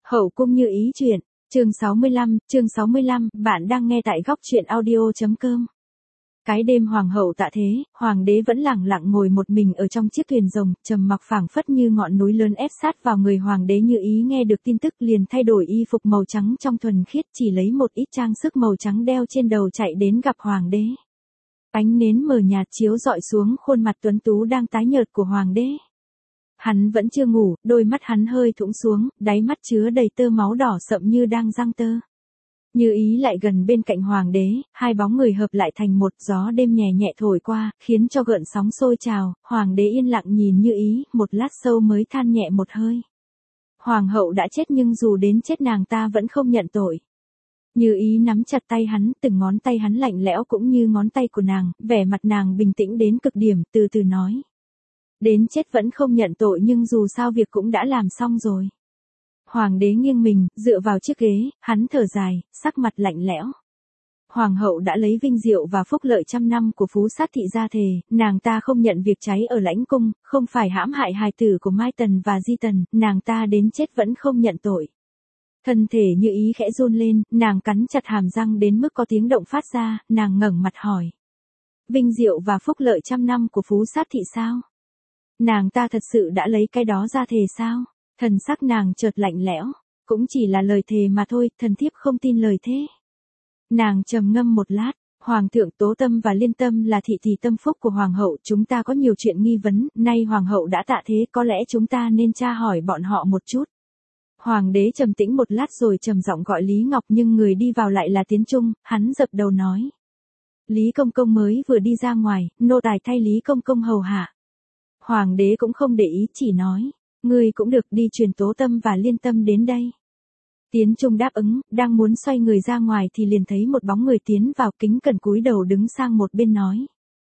Hậu cung như ý chuyện, chương 65, bạn đang nghe tại góc truyện audio.com. Cái đêm hoàng hậu tạ thế, hoàng đế vẫn lẳng lặng ngồi một mình ở trong chiếc thuyền rồng, trầm mặc phảng phất như ngọn núi lớn ép sát vào người. Hoàng đế Như Ý nghe được tin tức liền thay đổi y phục màu trắng trong thuần khiết, chỉ lấy một ít trang sức màu trắng đeo trên đầu chạy đến gặp hoàng đế. Ánh nến mờ nhạt chiếu rọi xuống khuôn mặt tuấn tú đang tái nhợt của hoàng đế. Hắn vẫn chưa ngủ, đôi mắt hắn hơi thũng xuống, đáy mắt chứa đầy tơ máu đỏ sậm như đang giăng tơ. Như Ý lại gần bên cạnh hoàng đế, hai bóng người hợp lại thành một, gió đêm nhẹ nhẹ thổi qua, khiến cho gợn sóng sôi trào. Hoàng đế yên lặng nhìn Như Ý, một lát sau mới than nhẹ một hơi. Hoàng hậu đã chết nhưng dù đến chết nàng ta vẫn không nhận tội. Như Ý nắm chặt tay hắn, từng ngón tay hắn lạnh lẽo cũng như ngón tay của nàng, vẻ mặt nàng bình tĩnh đến cực điểm, từ từ nói. Đến chết vẫn không nhận tội nhưng dù sao việc cũng đã làm xong rồi. Hoàng đế nghiêng mình, dựa vào chiếc ghế, hắn thở dài, sắc mặt lạnh lẽo. Hoàng hậu đã lấy vinh diệu và phúc lợi 100 năm của Phú Sát thị ra thề, nàng ta không nhận việc cháy ở lãnh cung, không phải hãm hại hài tử của Mai Tần và Di Tần, nàng ta đến chết vẫn không nhận tội. Thân thể Như Ý khẽ run lên, nàng cắn chặt hàm răng đến mức có tiếng động phát ra, nàng ngẩng mặt hỏi. Vinh diệu và phúc lợi 100 năm của Phú Sát thị sao? Nàng ta thật sự đã lấy cái đó ra thề sao? Thần sắc nàng chợt lạnh lẽo, cũng chỉ là lời thề mà thôi, thần thiếp không tin lời thế. Nàng trầm ngâm một lát, Hoàng thượng Tố Tâm và Liên Tâm là thị tỷ tâm phúc của Hoàng hậu, chúng ta có nhiều chuyện nghi vấn, nay Hoàng hậu đã tạ thế, có lẽ chúng ta nên tra hỏi bọn họ một chút. Hoàng đế trầm tĩnh một lát rồi trầm giọng gọi Lý Ngọc, nhưng người đi vào lại là Tiến Trung, hắn dập đầu nói. Lý Công Công mới vừa đi ra ngoài, nô tài thay Lý Công Công hầu hạ. Hoàng đế cũng không để ý, chỉ nói, ngươi cũng được, đi truyền Tố Tâm và Liên Tâm đến đây. Tiến Trung đáp ứng, đang muốn xoay người ra ngoài thì liền thấy một bóng người tiến vào, kính cẩn cúi đầu đứng sang một bên nói.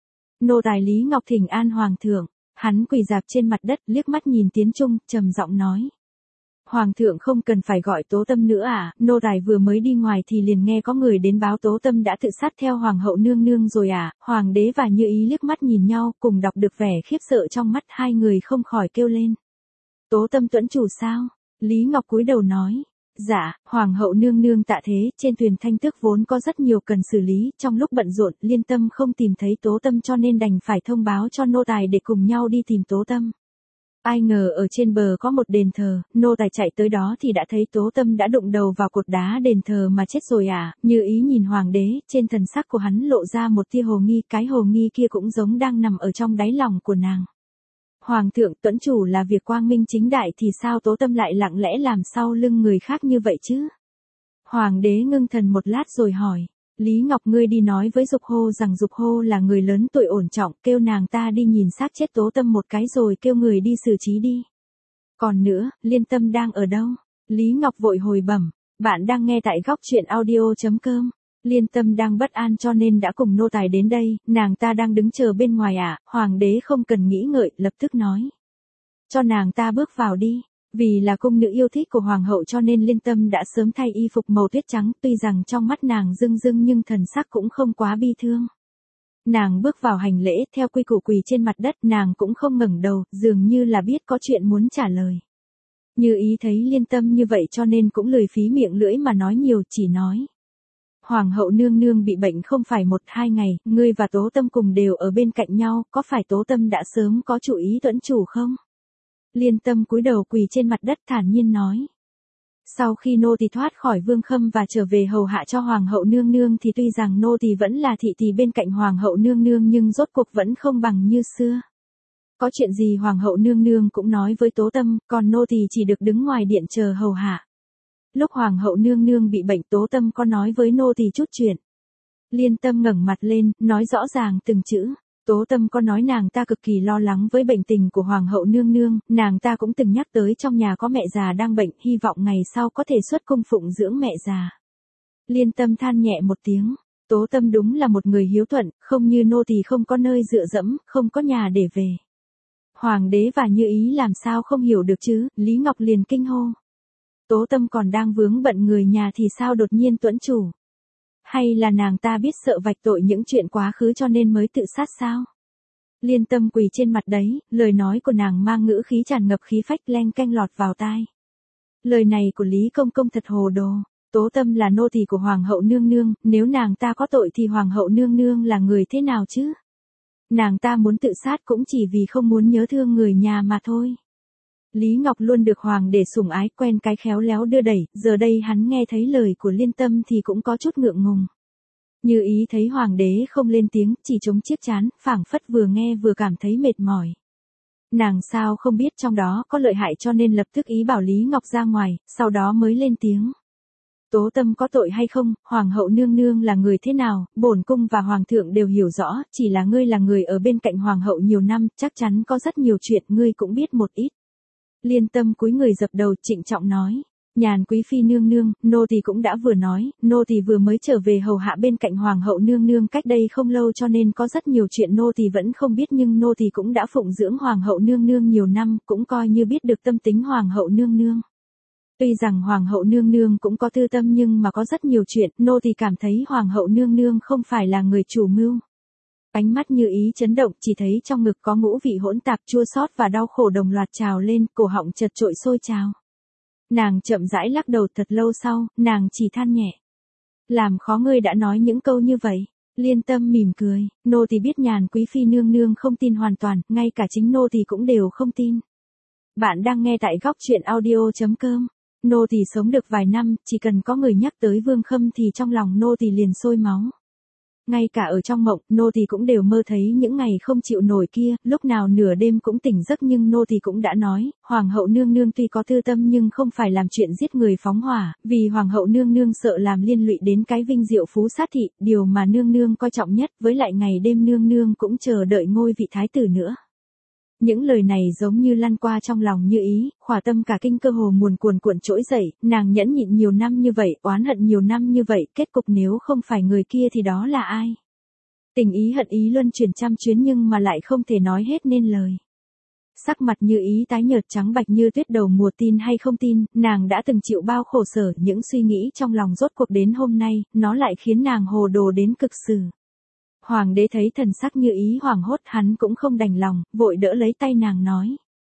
Nô tài Lý Ngọc thỉnh an Hoàng thượng. Hắn quỳ rạp trên mặt đất, liếc mắt nhìn Tiến Trung, trầm giọng nói. Hoàng thượng không cần phải gọi Tố Tâm nữa à, nô tài vừa mới đi ngoài thì liền nghe có người đến báo Tố Tâm đã tự sát theo Hoàng hậu nương nương rồi à. Hoàng đế và Như Ý liếc mắt nhìn nhau, cùng đọc được vẻ khiếp sợ trong mắt hai người, không khỏi kêu lên. Tố Tâm tuẫn chủ sao? Lý Ngọc cúi đầu nói. Dạ, Hoàng hậu nương nương tạ thế, trên thuyền Thanh Tước vốn có rất nhiều cần xử lý, trong lúc bận rộn, Liên Tâm không tìm thấy Tố Tâm cho nên đành phải thông báo cho nô tài để cùng nhau đi tìm Tố Tâm. Ai ngờ ở trên bờ có một đền thờ, nô tài chạy tới đó thì đã thấy Tố Tâm đã đụng đầu vào cột đá đền thờ mà chết rồi à. Như Ý nhìn hoàng đế, trên thần sắc của hắn lộ ra một tia hồ nghi, cái hồ nghi kia cũng giống đang nằm ở trong đáy lòng của nàng. Hoàng thượng tuẫn chủ là việc quang minh chính đại thì sao Tố Tâm lại lặng lẽ làm sau lưng người khác như vậy chứ? Hoàng đế ngưng thần một lát rồi hỏi. Lý Ngọc, ngươi đi nói với Dục Hô rằng Dục Hô là người lớn tuổi ổn trọng, kêu nàng ta đi nhìn xác chết Tố Tâm một cái rồi kêu người đi xử trí đi. Còn nữa, Liên Tâm đang ở đâu? Lý Ngọc vội hồi bẩm, bạn đang nghe tại góc truyện audio.com. Liên Tâm đang bất an cho nên đã cùng nô tài đến đây, nàng ta đang đứng chờ bên ngoài à. Hoàng đế không cần nghĩ ngợi, lập tức nói. Cho nàng ta bước vào đi. Vì là cung nữ yêu thích của Hoàng hậu cho nên Liên Tâm đã sớm thay y phục màu tuyết trắng, tuy rằng trong mắt nàng rưng rưng nhưng thần sắc cũng không quá bi thương. Nàng bước vào hành lễ, theo quy củ quỳ trên mặt đất, nàng cũng không ngẩng đầu, dường như là biết có chuyện muốn trả lời. Như Ý thấy Liên Tâm như vậy cho nên cũng lười phí miệng lưỡi mà nói nhiều, chỉ nói. Hoàng hậu nương nương bị bệnh không phải 1-2 ngày, ngươi và Tố Tâm cùng đều ở bên cạnh nhau, có phải Tố Tâm đã sớm có chủ ý tuẫn chủ không? Liên Tâm cúi đầu quỳ trên mặt đất thản nhiên nói. Sau khi nô tỳ thoát khỏi Vương Khâm và trở về hầu hạ cho Hoàng hậu nương nương thì tuy rằng nô tỳ vẫn là thị tỳ bên cạnh Hoàng hậu nương nương nhưng rốt cuộc vẫn không bằng như xưa. Có chuyện gì Hoàng hậu nương nương cũng nói với Tố Tâm, còn nô tỳ chỉ được đứng ngoài điện chờ hầu hạ. Lúc Hoàng hậu nương nương bị bệnh Tố Tâm có nói với nô tỳ chút chuyện. Liên Tâm ngẩng mặt lên, nói rõ ràng từng chữ. Tố Tâm có nói nàng ta cực kỳ lo lắng với bệnh tình của Hoàng hậu nương nương, nàng ta cũng từng nhắc tới trong nhà có mẹ già đang bệnh, hy vọng ngày sau có thể xuất cung phụng dưỡng mẹ già. Liên Tâm than nhẹ một tiếng, Tố Tâm đúng là một người hiếu thuận, không như nô tỳ không có nơi dựa dẫm, không có nhà để về. Hoàng đế và Như Ý làm sao không hiểu được chứ, Lý Ngọc liền kinh hô. Tố Tâm còn đang vướng bận người nhà thì sao đột nhiên tuẫn chủ? Hay là nàng ta biết sợ vạch tội những chuyện quá khứ cho nên mới tự sát sao? Liên Tâm quỳ trên mặt đấy, lời nói của nàng mang ngữ khí tràn ngập khí phách leng keng lọt vào tai. Lời này của Lý Công Công thật hồ đồ. Tố Tâm là nô tỳ của Hoàng hậu nương nương, nếu nàng ta có tội thì Hoàng hậu nương nương là người thế nào chứ? Nàng ta muốn tự sát cũng chỉ vì không muốn nhớ thương người nhà mà thôi. Lý Ngọc luôn được Hoàng đế sủng ái, quen cái khéo léo đưa đẩy, giờ đây hắn nghe thấy lời của Liên Tâm thì cũng có chút ngượng ngùng. Như Ý thấy Hoàng đế không lên tiếng, chỉ chống chiếc trán, phảng phất vừa nghe vừa cảm thấy mệt mỏi. Nàng sao không biết trong đó có lợi hại cho nên lập tức ý bảo Lý Ngọc ra ngoài, sau đó mới lên tiếng. Tố Tâm có tội hay không, Hoàng hậu nương nương là người thế nào, bổn cung và Hoàng thượng đều hiểu rõ, chỉ là ngươi là người ở bên cạnh Hoàng hậu nhiều năm, chắc chắn có rất nhiều chuyện ngươi cũng biết một ít. Liên Tâm cúi người dập đầu trịnh trọng nói. Nhàn quý phi nương nương, nô tỳ cũng đã vừa nói, nô tỳ vừa mới trở về hầu hạ bên cạnh Hoàng hậu nương nương cách đây không lâu cho nên có rất nhiều chuyện nô tỳ vẫn không biết nhưng nô tỳ cũng đã phụng dưỡng Hoàng hậu nương nương nhiều năm, cũng coi như biết được tâm tính Hoàng hậu nương nương. Tuy rằng Hoàng hậu nương nương cũng có tư tâm nhưng mà có rất nhiều chuyện, nô tỳ cảm thấy Hoàng hậu nương nương không phải là người chủ mưu. Ánh mắt Như Ý chấn động, chỉ thấy trong ngực có ngũ vị hỗn tạp chua xót và đau khổ đồng loạt trào lên, cổ họng chật trội sôi trào. Nàng chậm rãi lắc đầu, thật lâu sau, nàng chỉ than nhẹ. Làm khó ngươi đã nói những câu như vậy. Liên Tâm mỉm cười, nô tỳ biết Nhàn quý phi nương nương không tin hoàn toàn, ngay cả chính nô tỳ cũng đều không tin. Bạn đang nghe tại góc truyện audio.com. Nô tỳ sống được vài năm, chỉ cần có người nhắc tới Vương Khâm thì trong lòng nô tỳ liền sôi máu. Ngay cả ở trong mộng, nô tỳ cũng đều mơ thấy những ngày không chịu nổi kia, lúc nào nửa đêm cũng tỉnh giấc nhưng nô tỳ cũng đã nói, Hoàng hậu nương nương tuy có tư tâm nhưng không phải làm chuyện giết người phóng hỏa, vì Hoàng hậu nương nương sợ làm liên lụy đến cái vinh diệu phú sát thị, điều mà nương nương coi trọng nhất, với lại ngày đêm nương nương cũng chờ đợi ngôi vị thái tử nữa. Những lời này giống như lăn qua trong lòng Như Ý, khỏa tâm cả kinh cơ hồ cuồn cuộn trỗi dậy, nàng nhẫn nhịn nhiều năm như vậy, oán hận nhiều năm như vậy, kết cục nếu không phải người kia thì đó là ai? Tình ý hận ý luân chuyển trăm chuyến nhưng mà lại không thể nói hết nên lời. Sắc mặt Như Ý tái nhợt trắng bạch như tuyết, đầu mùa tin hay không tin, nàng đã từng chịu bao khổ sở, những suy nghĩ trong lòng rốt cuộc đến hôm nay, nó lại khiến nàng hồ đồ đến cực xử. Hoàng đế thấy thần sắc Như Ý hoảng hốt, hắn cũng không đành lòng, vội đỡ lấy tay nàng nói.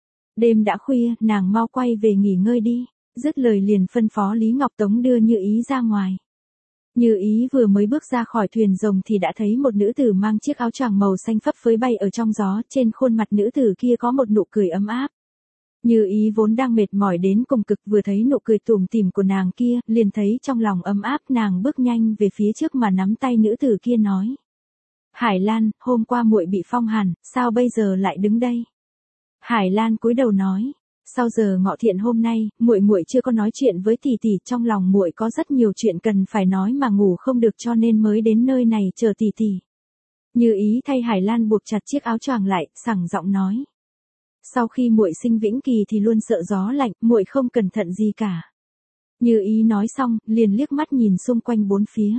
Đêm đã khuya, nàng mau quay về nghỉ ngơi đi, dứt lời liền phân phó Lý Ngọc Tống đưa Như Ý ra ngoài. Như Ý vừa mới bước ra khỏi thuyền rồng thì đã thấy một nữ tử mang chiếc áo choàng màu xanh phấp phới bay ở trong gió, trên khuôn mặt nữ tử kia có một nụ cười ấm áp. Như Ý vốn đang mệt mỏi đến cùng cực, vừa thấy nụ cười tủm tỉm của nàng kia, liền thấy trong lòng ấm áp, nàng bước nhanh về phía trước mà nắm tay nữ tử kia nói. Hải Lan, hôm qua muội bị phong hàn, sao bây giờ lại đứng đây? Hải Lan cúi đầu nói, sau giờ ngọ thiện hôm nay, muội chưa có nói chuyện với tỷ tỷ, trong lòng muội có rất nhiều chuyện cần phải nói mà ngủ không được cho nên mới đến nơi này chờ tỷ tỷ. Như Ý thay Hải Lan buộc chặt chiếc áo choàng lại, sẳng giọng nói. Sau khi muội sinh Vĩnh Kỳ thì luôn sợ gió lạnh, muội không cẩn thận gì cả. Như Ý nói xong, liền liếc mắt nhìn xung quanh bốn phía.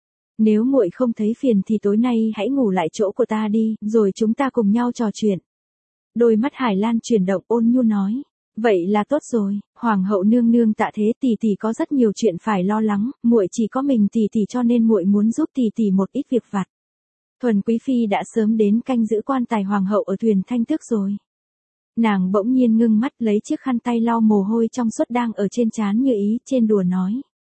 Nếu muội không thấy phiền thì tối nay hãy ngủ lại chỗ của ta đi, rồi chúng ta cùng nhau trò chuyện. Đôi mắt Hải Lan chuyển động, ôn nhu nói. Vậy là tốt rồi, Hoàng hậu nương nương tạ thế, tỷ tỷ có rất nhiều chuyện phải lo lắng, muội chỉ có mình tỷ tỷ cho nên muội muốn giúp tỷ tỷ một ít việc vặt. Thuần quý phi đã sớm đến canh giữ quan tài hoàng hậu ở thuyền Thanh Tước rồi. Nàng bỗng nhiên ngưng mắt lấy chiếc khăn tay lau mồ hôi trong suốt đang ở trên trán Như Ý, trên đùa nói.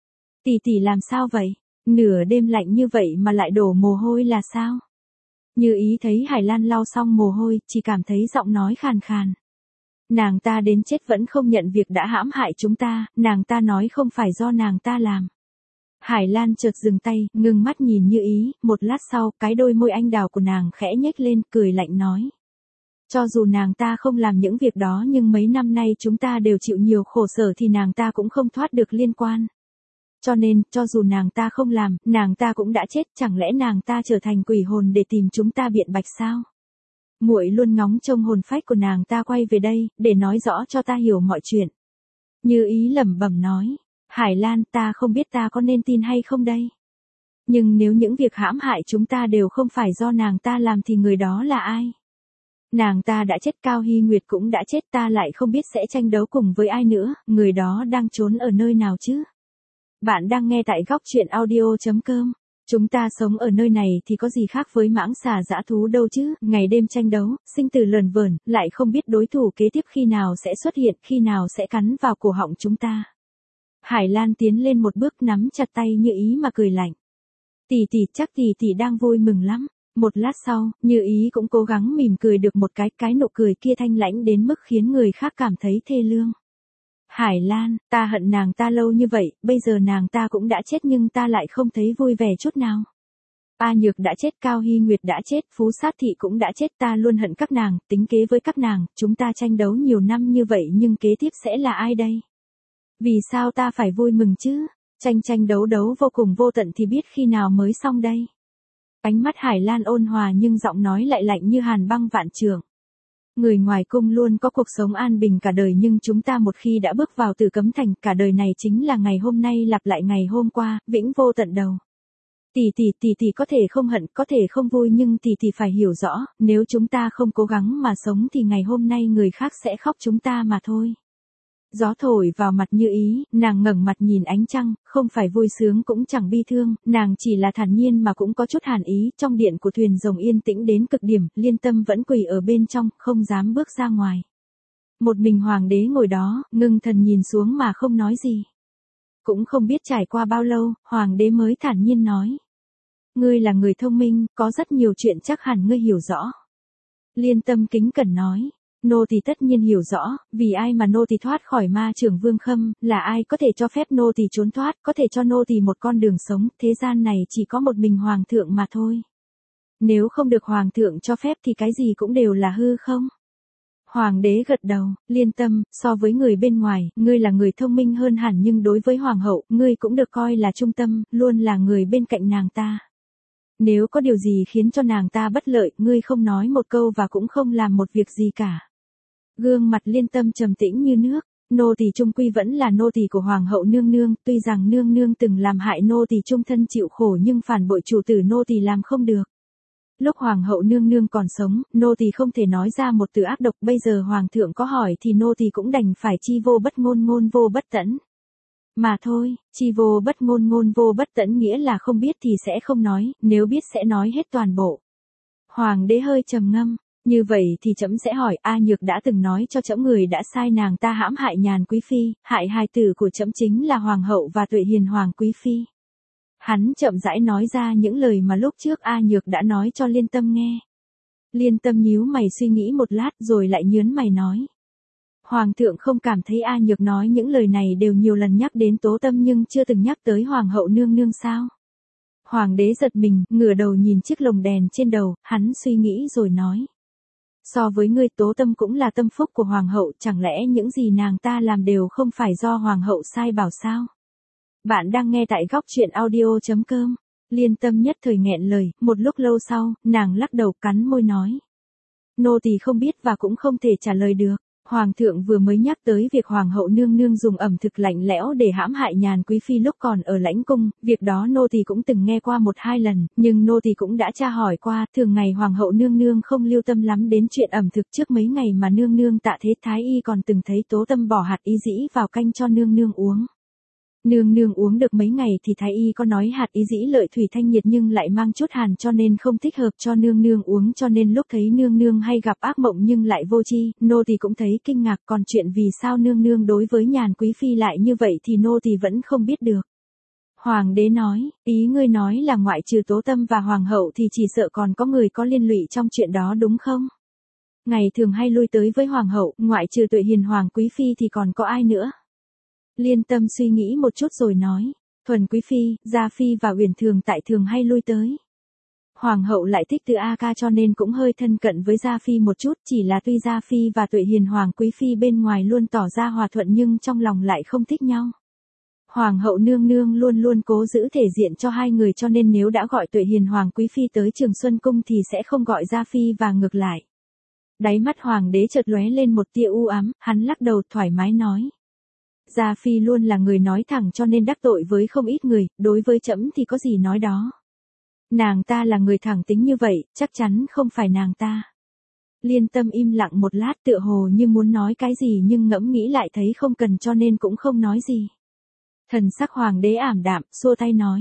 Tỷ tỷ làm sao vậy? Nửa đêm lạnh như vậy mà lại đổ mồ hôi là sao? Như Ý thấy Hải Lan lau xong mồ hôi, chỉ cảm thấy giọng nói khàn khàn. Nàng ta đến chết vẫn không nhận việc đã hãm hại chúng ta, nàng ta nói không phải do nàng ta làm. Hải Lan chợt dừng tay, ngưng mắt nhìn Như Ý, một lát sau, cái đôi môi anh đào của nàng khẽ nhếch lên, cười lạnh nói. Cho dù nàng ta không làm những việc đó nhưng mấy năm nay chúng ta đều chịu nhiều khổ sở thì nàng ta cũng không thoát được liên quan. Cho nên, cho dù nàng ta không làm, nàng ta cũng đã chết, chẳng lẽ nàng ta trở thành quỷ hồn để tìm chúng ta biện bạch sao? Muội luôn ngóng trông hồn phách của nàng ta quay về đây, để nói rõ cho ta hiểu mọi chuyện. Như Ý lẩm bẩm nói, Hải Lan, ta không biết ta có nên tin hay không đây. Nhưng nếu những việc hãm hại chúng ta đều không phải do nàng ta làm thì người đó là ai? Nàng ta đã chết, Cao Hy Nguyệt cũng đã chết, ta lại không biết sẽ tranh đấu cùng với ai nữa, người đó đang trốn ở nơi nào chứ? Bạn đang nghe tại góc truyện audio.com. Chúng ta sống ở nơi này thì có gì khác với mãng xà dã thú đâu chứ, ngày đêm tranh đấu, sinh tử lờn vờn, lại không biết đối thủ kế tiếp khi nào sẽ xuất hiện, khi nào sẽ cắn vào cổ họng chúng ta. Hải Lan tiến lên một bước nắm chặt tay Như Ý mà cười lạnh. Tỷ tỷ, chắc tỷ tỷ đang vui mừng lắm. Một lát sau, Như Ý cũng cố gắng mỉm cười được một cái nụ cười kia thanh lãnh đến mức khiến người khác cảm thấy thê lương. Hải Lan, ta hận nàng ta lâu như vậy, bây giờ nàng ta cũng đã chết nhưng ta lại không thấy vui vẻ chút nào. A Nhược đã chết, Cao Hy Nguyệt đã chết, Phú Sát Thị cũng đã chết, ta luôn hận các nàng, tính kế với các nàng, chúng ta tranh đấu nhiều năm như vậy nhưng kế tiếp sẽ là ai đây? Vì sao ta phải vui mừng chứ? Tranh đấu vô cùng vô tận thì biết khi nào mới xong đây? Ánh mắt Hải Lan ôn hòa nhưng giọng nói lại lạnh như hàn băng vạn trượng. Người ngoài cung luôn có cuộc sống an bình cả đời nhưng chúng ta một khi đã bước vào Tử Cấm Thành, cả đời này chính là ngày hôm nay lặp lại ngày hôm qua, vĩnh vô tận đầu. Tỷ có thể không hận, có thể không vui nhưng tỷ phải hiểu rõ, nếu chúng ta không cố gắng mà sống thì ngày hôm nay người khác sẽ khóc chúng ta mà thôi. Gió thổi vào mặt Như Ý, nàng ngẩng mặt nhìn ánh trăng, không phải vui sướng cũng chẳng bi thương, nàng chỉ là thản nhiên mà cũng có chút hàn ý. Trong điện của thuyền rồng yên tĩnh đến cực điểm, Liên Tâm vẫn quỳ ở bên trong, không dám bước ra ngoài. Một mình hoàng đế ngồi đó, ngưng thần nhìn xuống mà không nói gì. Cũng không biết trải qua bao lâu, hoàng đế mới thản nhiên nói. Ngươi là người thông minh, có rất nhiều chuyện chắc hẳn ngươi hiểu rõ. Liên Tâm kính cẩn nói. Nô tỳ tất nhiên hiểu rõ, vì ai mà nô tỳ thoát khỏi ma trưởng Vương Khâm, là ai có thể cho phép nô tỳ trốn thoát, có thể cho nô tỳ một con đường sống, thế gian này chỉ có một mình hoàng thượng mà thôi. Nếu không được hoàng thượng cho phép thì cái gì cũng đều là hư không? Hoàng đế gật đầu, Liên Tâm, so với người bên ngoài, ngươi là người thông minh hơn hẳn nhưng đối với hoàng hậu, ngươi cũng được coi là trung tâm, luôn là người bên cạnh nàng ta. Nếu có điều gì khiến cho nàng ta bất lợi, ngươi không nói một câu và cũng không làm một việc gì cả. Gương mặt Liên Tâm trầm tĩnh như nước, nô tỳ chung quy vẫn là nô tỳ của hoàng hậu nương nương, tuy rằng nương nương từng làm hại nô tỳ chung thân chịu khổ nhưng phản bội chủ tử nô tỳ làm không được. Lúc hoàng hậu nương nương còn sống, nô tỳ không thể nói ra một từ ác độc, bây giờ hoàng thượng có hỏi thì nô tỳ cũng đành phải chi vô bất ngôn ngôn vô bất tẫn. Mà thôi, chi vô bất ngôn ngôn vô bất tẫn nghĩa là không biết thì sẽ không nói, nếu biết sẽ nói hết toàn bộ. Hoàng đế hơi trầm ngâm. Như vậy thì trẫm sẽ hỏi, A Nhược đã từng nói cho trẫm người đã sai nàng ta hãm hại Nhàn quý phi, hại hài tử của trẫm chính là hoàng hậu và Tuệ Hiền hoàng quý phi. Hắn chậm rãi nói ra những lời mà lúc trước A Nhược đã nói cho Liên Tâm nghe. Liên Tâm nhíu mày suy nghĩ một lát rồi lại nhớn mày nói. Hoàng thượng không cảm thấy A Nhược nói những lời này đều nhiều lần nhắc đến Tố Tâm nhưng chưa từng nhắc tới hoàng hậu nương nương sao? Hoàng đế giật mình, ngửa đầu nhìn chiếc lồng đèn trên đầu, hắn suy nghĩ rồi nói. So với ngươi Tố Tâm cũng là tâm phúc của hoàng hậu, chẳng lẽ những gì nàng ta làm đều không phải do hoàng hậu sai bảo sao? Bạn đang nghe tại góc truyện audio.com. Liên Tâm nhất thời nghẹn lời, một lúc lâu sau, nàng lắc đầu cắn môi nói. Nô tỳ không biết và cũng không thể trả lời được. Hoàng thượng vừa mới nhắc tới việc hoàng hậu nương nương dùng ẩm thực lạnh lẽo để hãm hại Nhàn quý phi lúc còn ở lãnh cung, việc đó nô tỳ cũng từng nghe qua 1-2 lần, nhưng nô tỳ cũng đã tra hỏi qua, thường ngày hoàng hậu nương nương không lưu tâm lắm đến chuyện ẩm thực. Trước mấy ngày mà nương nương tạ thế thái y còn từng thấy Tố Tâm bỏ hạt ý dĩ vào canh cho nương nương uống. Nương nương uống được mấy ngày thì thái y có nói hạt ý dĩ lợi thủy thanh nhiệt nhưng lại mang chút hàn cho nên không thích hợp cho nương nương uống, cho nên lúc thấy nương nương hay gặp ác mộng nhưng lại vô tri, nô tỳ cũng thấy kinh ngạc, còn chuyện vì sao nương nương đối với Nhàn quý phi lại như vậy thì nô tỳ vẫn không biết được. Hoàng đế nói, ý ngươi nói là ngoại trừ Tố Tâm và hoàng hậu thì chỉ sợ còn có người có liên lụy trong chuyện đó đúng không? Ngày thường hay lui tới với hoàng hậu, ngoại trừ Tuệ Hiền hoàng quý phi thì còn có ai nữa? Liên Tâm suy nghĩ một chút rồi nói, Thuần quý phi, Gia phi và Uyển thường tại thường hay lui tới. Hoàng hậu lại thích Từ A Ca cho nên cũng hơi thân cận với Gia phi một chút, chỉ là tuy Gia phi và Tuệ Hiền hoàng quý phi bên ngoài luôn tỏ ra hòa thuận nhưng trong lòng lại không thích nhau. Hoàng hậu nương nương luôn luôn cố giữ thể diện cho hai người cho nên nếu đã gọi Tuệ Hiền hoàng quý phi tới Trường Xuân cung thì sẽ không gọi Gia phi và ngược lại. Đáy mắt hoàng đế chợt lóe lên một tia u ám, hắn lắc đầu thoải mái nói. Gia phi luôn là người nói thẳng cho nên đắc tội với không ít người, đối với trẫm thì có gì nói đó. Nàng ta là người thẳng tính như vậy, chắc chắn không phải nàng ta. Liên Tâm im lặng một lát tựa hồ như muốn nói cái gì nhưng ngẫm nghĩ lại thấy không cần cho nên cũng không nói gì. Thần sắc hoàng đế ảm đạm, xua tay nói.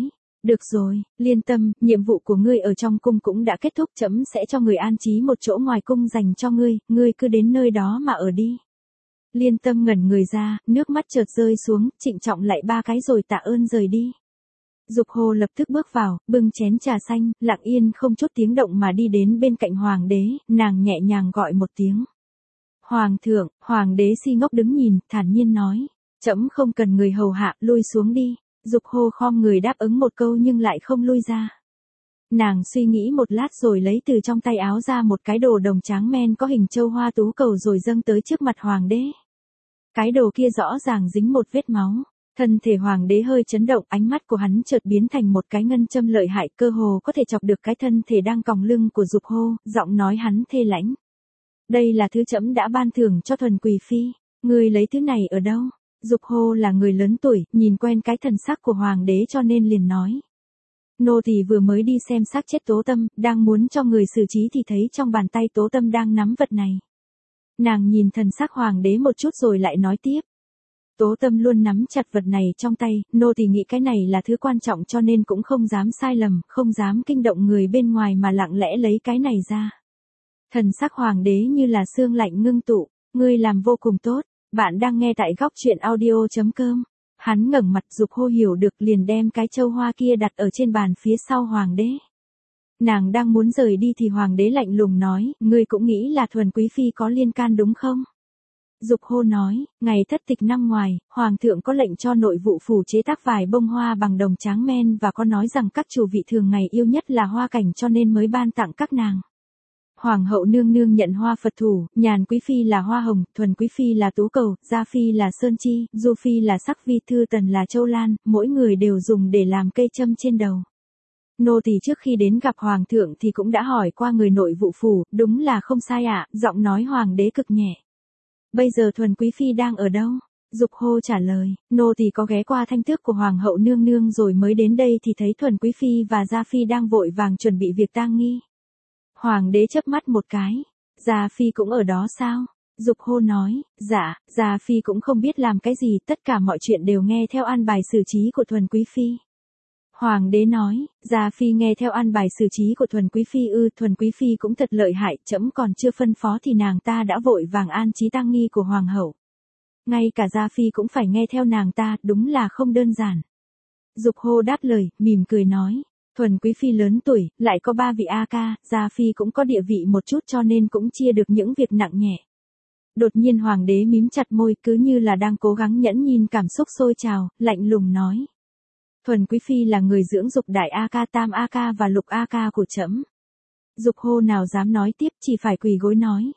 Được rồi, Liên Tâm, nhiệm vụ của ngươi ở trong cung cũng đã kết thúc, trẫm sẽ cho người an trí một chỗ ngoài cung dành cho ngươi cứ đến nơi đó mà ở đi. Liên Tâm ngẩn người ra, nước mắt chợt rơi xuống, trịnh trọng lạy 3 cái rồi tạ ơn rời đi. Dục Hồ lập tức bước vào, bưng chén trà xanh, lặng yên không chút tiếng động mà đi đến bên cạnh hoàng đế, nàng nhẹ nhàng gọi một tiếng. Hoàng thượng, hoàng đế si ngốc đứng nhìn, thản nhiên nói, trẫm không cần người hầu hạ, lui xuống đi. Dục Hồ khom người đáp ứng một câu nhưng lại không lui ra. Nàng suy nghĩ một lát rồi lấy từ trong tay áo ra một cái đồ đồng tráng men có hình châu hoa tú cầu rồi dâng tới trước mặt hoàng đế. Cái đồ kia rõ ràng dính một vết máu. Thân thể hoàng đế hơi chấn động, ánh mắt của hắn chợt biến thành một cái ngân châm lợi hại, cơ hồ có thể chọc được cái thân thể đang còng lưng của Dục Hồ, giọng nói hắn thê lãnh. Đây là thứ trẫm đã ban thưởng cho Thuần Quý phi, ngươi lấy thứ này ở đâu? Dục Hồ là người lớn tuổi, nhìn quen cái thần sắc của hoàng đế cho nên liền nói. Nô tỳ vừa mới đi xem xác chết Tố Tâm, đang muốn cho người xử trí thì thấy trong bàn tay Tố Tâm đang nắm vật này. Nàng nhìn thần sắc hoàng đế một chút rồi lại nói tiếp. Tố Tâm luôn nắm chặt vật này trong tay, nô tỳ nghĩ cái này là thứ quan trọng cho nên cũng không dám sai lầm, không dám kinh động người bên ngoài mà lặng lẽ lấy cái này ra. Thần sắc hoàng đế như là sương lạnh ngưng tụ, ngươi làm vô cùng tốt, bạn đang nghe tại góc truyện audio.com. Hắn ngẩng mặt, Dục Hồ hiểu được liền đem cái châu hoa kia đặt ở trên bàn phía sau hoàng đế. Nàng đang muốn rời đi thì hoàng đế lạnh lùng nói, ngươi cũng nghĩ là Thuần Quý phi có liên can đúng không? Dục Hồ nói, ngày thất tịch năm ngoài, hoàng thượng có lệnh cho nội vụ phủ chế tác vài bông hoa bằng đồng tráng men và có nói rằng các chủ vị thường ngày yêu nhất là hoa cảnh cho nên mới ban tặng các nàng. Hoàng hậu nương nương nhận hoa Phật thủ, Nhàn Quý phi là hoa hồng, Thuần Quý phi là tú cầu, Gia phi là sơn chi, Du phi là sắc vi, Thư tần là châu lan, mỗi người đều dùng để làm cây châm trên đầu. Nô tỳ trước khi đến gặp hoàng thượng thì cũng đã hỏi qua người nội vụ phủ, đúng là không sai ạ, giọng nói hoàng đế cực nhẹ. Bây giờ Thuần Quý phi đang ở đâu? Dục Hồ trả lời, nô tỳ có ghé qua thanh tước của hoàng hậu nương nương rồi mới đến đây thì thấy Thuần Quý phi và Gia phi đang vội vàng chuẩn bị việc tang nghi. Hoàng đế chớp mắt một cái, Gia phi cũng ở đó sao? Dục Hồ nói, dạ, Gia phi cũng không biết làm cái gì, tất cả mọi chuyện đều nghe theo an bài xử trí của Thuần Quý phi. Hoàng đế nói, Gia phi nghe theo an bài xử trí của Thuần Quý phi ư? Thuần Quý phi cũng thật lợi hại, trẫm còn chưa phân phó thì nàng ta đã vội vàng an trí tang nghi của hoàng hậu. Ngay cả Gia phi cũng phải nghe theo nàng ta, đúng là không đơn giản. Dục Hồ đáp lời, mỉm cười nói, Thuần Quý phi lớn tuổi, lại có 3 vị A ca, Gia phi cũng có địa vị một chút cho nên cũng chia được những việc nặng nhẹ. Đột nhiên hoàng đế mím chặt môi, cứ như là đang cố gắng nhẫn nhịn cảm xúc sôi trào, lạnh lùng nói. Thuần Quý phi là người dưỡng dục đại A ca, tam A ca và lục A ca của trẫm. Dục Hồ nào dám nói tiếp, chỉ phải quỳ gối nói.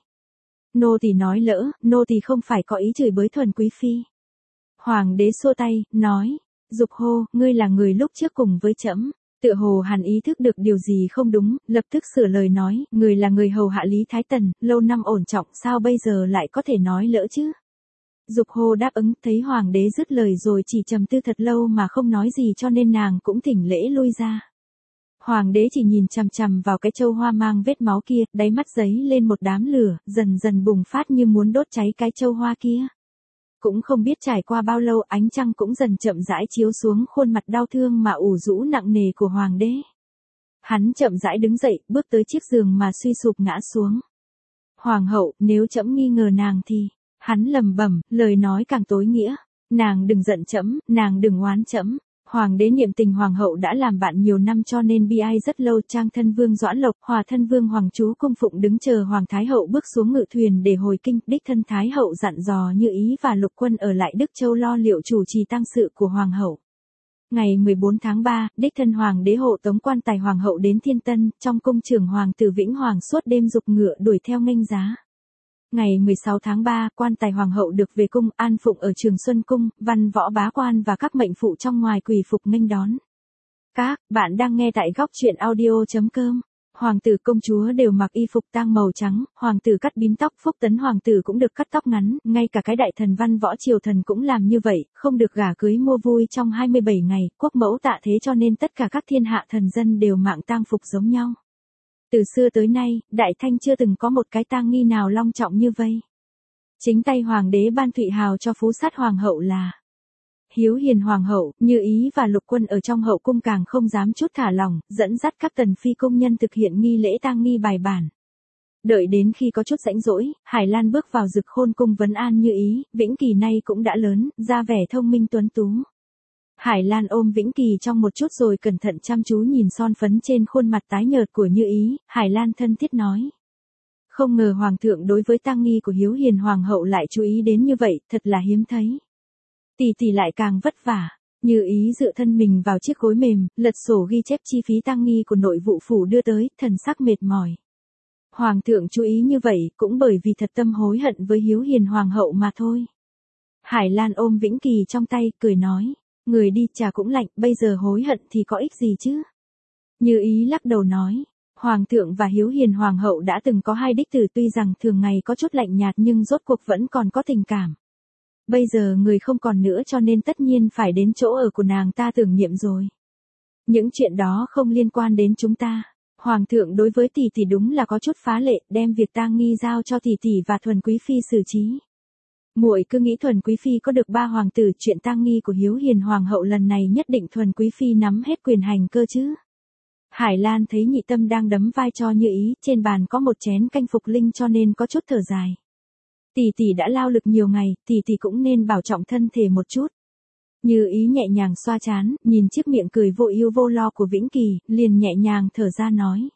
Nô tỳ nói lỡ, nô tỳ không phải có ý chửi bới Thuần Quý phi. Hoàng đế xua tay, nói, Dục Hồ, ngươi là người lúc trước cùng với trẫm. Tựa hồ hắn ý thức được điều gì không đúng, lập tức sửa lời nói, người là người hầu hạ Lý Thái Tần, lâu năm ổn trọng, sao bây giờ lại có thể nói lỡ chứ? Dục Hồ đáp ứng, thấy hoàng đế dứt lời rồi chỉ trầm tư thật lâu mà không nói gì cho nên nàng cũng thỉnh lễ lui ra. Hoàng đế chỉ nhìn chằm chằm vào cái châu hoa mang vết máu kia, đáy mắt giấy lên một đám lửa, dần dần bùng phát như muốn đốt cháy cái châu hoa kia. Cũng không biết trải qua bao lâu, ánh trăng cũng dần chậm rãi chiếu xuống khuôn mặt đau thương mà ủ rũ nặng nề của hoàng đế. Hắn chậm rãi đứng dậy, bước tới chiếc giường mà suy sụp ngã xuống. Hoàng hậu, nếu trẫm nghi ngờ nàng thì, hắn lẩm bẩm, lời nói càng tối nghĩa, nàng đừng giận trẫm, nàng đừng oán trẫm. Hoàng đế niệm tình hoàng hậu đã làm bạn nhiều năm cho nên bi ai rất lâu. Trang thân vương Doãn Lộc, Hòa thân vương Hoàng Chú cung phụng đứng chờ hoàng thái hậu bước xuống ngự thuyền để hồi kinh. Đích thân thái hậu dặn dò Như Ý và Lục Quân ở lại Đức Châu lo liệu chủ trì tang sự của hoàng hậu. Ngày 14 tháng 3, đích thân hoàng đế hộ tống quan tài hoàng hậu đến Thiên Tân, trong cung trường hoàng tử Vĩnh Hoàng suốt đêm giục ngựa đuổi theo nghênh giá. Ngày 16 tháng 3, quan tài hoàng hậu được về cung an phụng ở Trường Xuân Cung, văn võ bá quan và các mệnh phụ trong ngoài quỳ phục nghênh đón. Các bạn đang nghe tại góc truyện audio.com. Hoàng tử công chúa đều mặc y phục tang màu trắng, hoàng tử cắt bím tóc, Phúc Tấn hoàng tử cũng được cắt tóc ngắn, ngay cả cái đại thần văn võ triều thần cũng làm như vậy, không được gả cưới mua vui trong 27 ngày, quốc mẫu tạ thế cho nên tất cả các thiên hạ thần dân đều mạng tang phục giống nhau. Từ xưa tới nay, Đại Thanh chưa từng có một cái tang nghi nào long trọng như vây. Chính tay hoàng đế ban thụy hào cho phú sát hoàng hậu là Hiếu Hiền Hoàng hậu, Như Ý và Lục Quân ở trong hậu cung càng không dám chút thả lỏng, dẫn dắt các tần phi công nhân thực hiện nghi lễ tang nghi bài bản. Đợi đến khi có chút rảnh rỗi, Hải Lan bước vào Dực Khôn cung vấn an Như Ý, Vĩnh Kỳ nay cũng đã lớn, ra vẻ thông minh tuấn tú. Hải Lan ôm Vĩnh Kỳ trong một chút rồi cẩn thận chăm chú nhìn son phấn trên khuôn mặt tái nhợt của Như Ý, Hải Lan thân thiết nói. Không ngờ Hoàng thượng đối với tang nghi của Hiếu Hiền Hoàng hậu lại chú ý đến như vậy, thật là hiếm thấy. Tỷ tỷ lại càng vất vả. Như Ý dựa thân mình vào chiếc gối mềm, lật sổ ghi chép chi phí tang nghi của nội vụ phủ đưa tới, thần sắc mệt mỏi. Hoàng thượng chú ý như vậy cũng bởi vì thật tâm hối hận với Hiếu Hiền Hoàng hậu mà thôi. Hải Lan ôm Vĩnh Kỳ trong tay, cười nói. Người đi trà cũng lạnh, bây giờ hối hận thì có ích gì chứ? Như Ý lắc đầu nói. Hoàng thượng và Hiếu Hiền Hoàng hậu đã từng có hai đích tử, tuy rằng thường ngày có chút lạnh nhạt nhưng rốt cuộc vẫn còn có tình cảm. Bây giờ người không còn nữa cho nên tất nhiên phải đến chỗ ở của nàng ta tưởng niệm rồi. Những chuyện đó không liên quan đến chúng ta. Hoàng thượng đối với tỷ tỷ đúng là có chút phá lệ, đem việc tang nghi giao cho tỷ tỷ và Thuần Quý phi xử trí. Muội cứ nghĩ Thuần Quý phi có được 3 hoàng tử, chuyện tang nghi của Hiếu Hiền Hoàng hậu lần này nhất định Thuần Quý phi nắm hết quyền hành cơ chứ. Hải Lan thấy nhị tâm đang đấm vai cho Như Ý, trên bàn có một chén canh phục linh cho nên có chút thở dài. Tỷ tỷ đã lao lực nhiều ngày, tỷ tỷ cũng nên bảo trọng thân thể một chút. Như Ý nhẹ nhàng xoa trán, nhìn chiếc miệng cười vô ưu vô lo của Vĩnh Kỳ, liền nhẹ nhàng thở ra nói.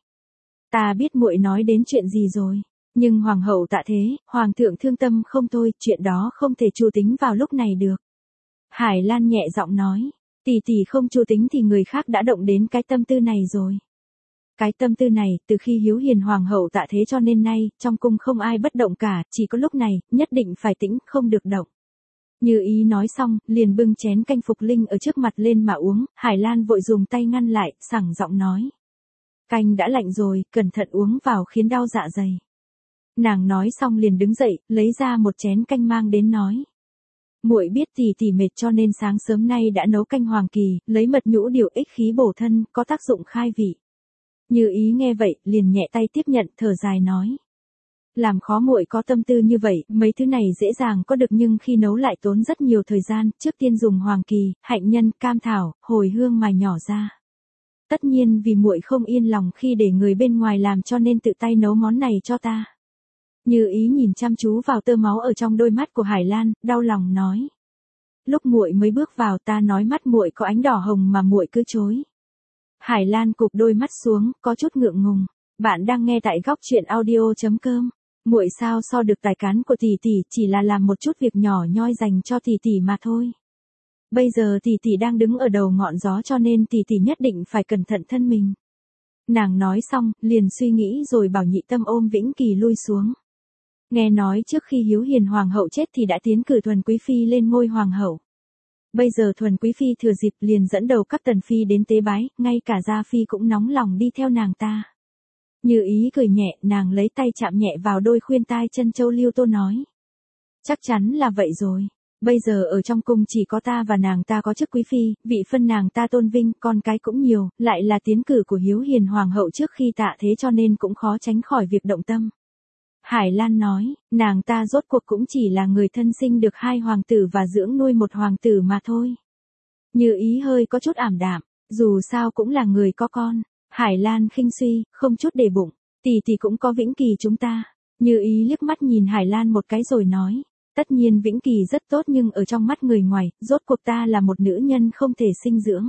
Ta biết muội nói đến chuyện gì rồi, nhưng Hoàng hậu tạ thế, Hoàng thượng thương tâm không thôi, chuyện đó không thể chu tính vào lúc này được. Hải Lan nhẹ giọng nói, tỷ tỷ không chu tính thì người khác đã động đến cái tâm tư này rồi. Cái tâm tư này, từ khi Hiếu Hiền Hoàng hậu tạ thế cho nên nay, trong cung không ai bất động cả, chỉ có lúc này, nhất định phải tĩnh, không được động. Như Ý nói xong, liền bưng chén canh phục linh ở trước mặt lên mà uống, Hải Lan vội dùng tay ngăn lại, sảng giọng nói. Canh đã lạnh rồi, cẩn thận uống vào khiến đau dạ dày. Nàng nói xong liền đứng dậy, lấy ra một chén canh mang đến nói. Muội biết tỷ tỷ mệt cho nên sáng sớm nay đã nấu canh hoàng kỳ, lấy mật nhũ điều ích khí bổ thân, có tác dụng khai vị. Như Ý nghe vậy, liền nhẹ tay tiếp nhận, thở dài nói. Làm khó muội có tâm tư như vậy, mấy thứ này dễ dàng có được nhưng khi nấu lại tốn rất nhiều thời gian, trước tiên dùng hoàng kỳ, hạnh nhân, cam thảo, hồi hương mài nhỏ ra. Tất nhiên vì muội không yên lòng khi để người bên ngoài làm cho nên tự tay nấu món này cho ta. Như Ý nhìn chăm chú vào tơ máu ở trong đôi mắt của Hải Lan, đau lòng nói. Lúc muội mới bước vào ta nói mắt muội có ánh đỏ hồng mà muội cứ chối. Hải Lan cụp đôi mắt xuống, có chút ngượng ngùng. Bạn đang nghe tại góc truyện audio.com. Muội sao so được tài cán của tỷ tỷ, chỉ là làm một chút việc nhỏ nhoi dành cho tỷ tỷ mà thôi. Bây giờ tỷ tỷ đang đứng ở đầu ngọn gió cho nên tỷ tỷ nhất định phải cẩn thận thân mình. Nàng nói xong, liền suy nghĩ rồi bảo nhị tâm ôm Vĩnh Kỳ lui xuống. Nghe nói trước khi Hiếu Hiền Hoàng hậu chết thì đã tiến cử Thuần Quý phi lên ngôi hoàng hậu. Bây giờ Thuần Quý phi thừa dịp liền dẫn đầu các tần phi đến tế bái, ngay cả Gia phi cũng nóng lòng đi theo nàng ta. Như Ý cười nhẹ, nàng lấy tay chạm nhẹ vào đôi khuyên tai chân châu Liêu Tô nói. Chắc chắn là vậy rồi. Bây giờ ở trong cung chỉ có ta và nàng ta có chức quý phi, vị phân nàng ta tôn vinh, con cái cũng nhiều, lại là tiến cử của Hiếu Hiền Hoàng hậu trước khi tạ thế cho nên cũng khó tránh khỏi việc động tâm. Hải Lan nói, nàng ta rốt cuộc cũng chỉ là người thân sinh được 2 hoàng tử và dưỡng nuôi 1 hoàng tử mà thôi. Như Ý hơi có chút ảm đạm, dù sao cũng là người có con. Hải Lan khinh suy, không chút để bụng, tỷ tỷ cũng có Vĩnh Kỳ chúng ta. Như Ý liếc mắt nhìn Hải Lan một cái rồi nói, tất nhiên Vĩnh Kỳ rất tốt nhưng ở trong mắt người ngoài, rốt cuộc ta là một nữ nhân không thể sinh dưỡng.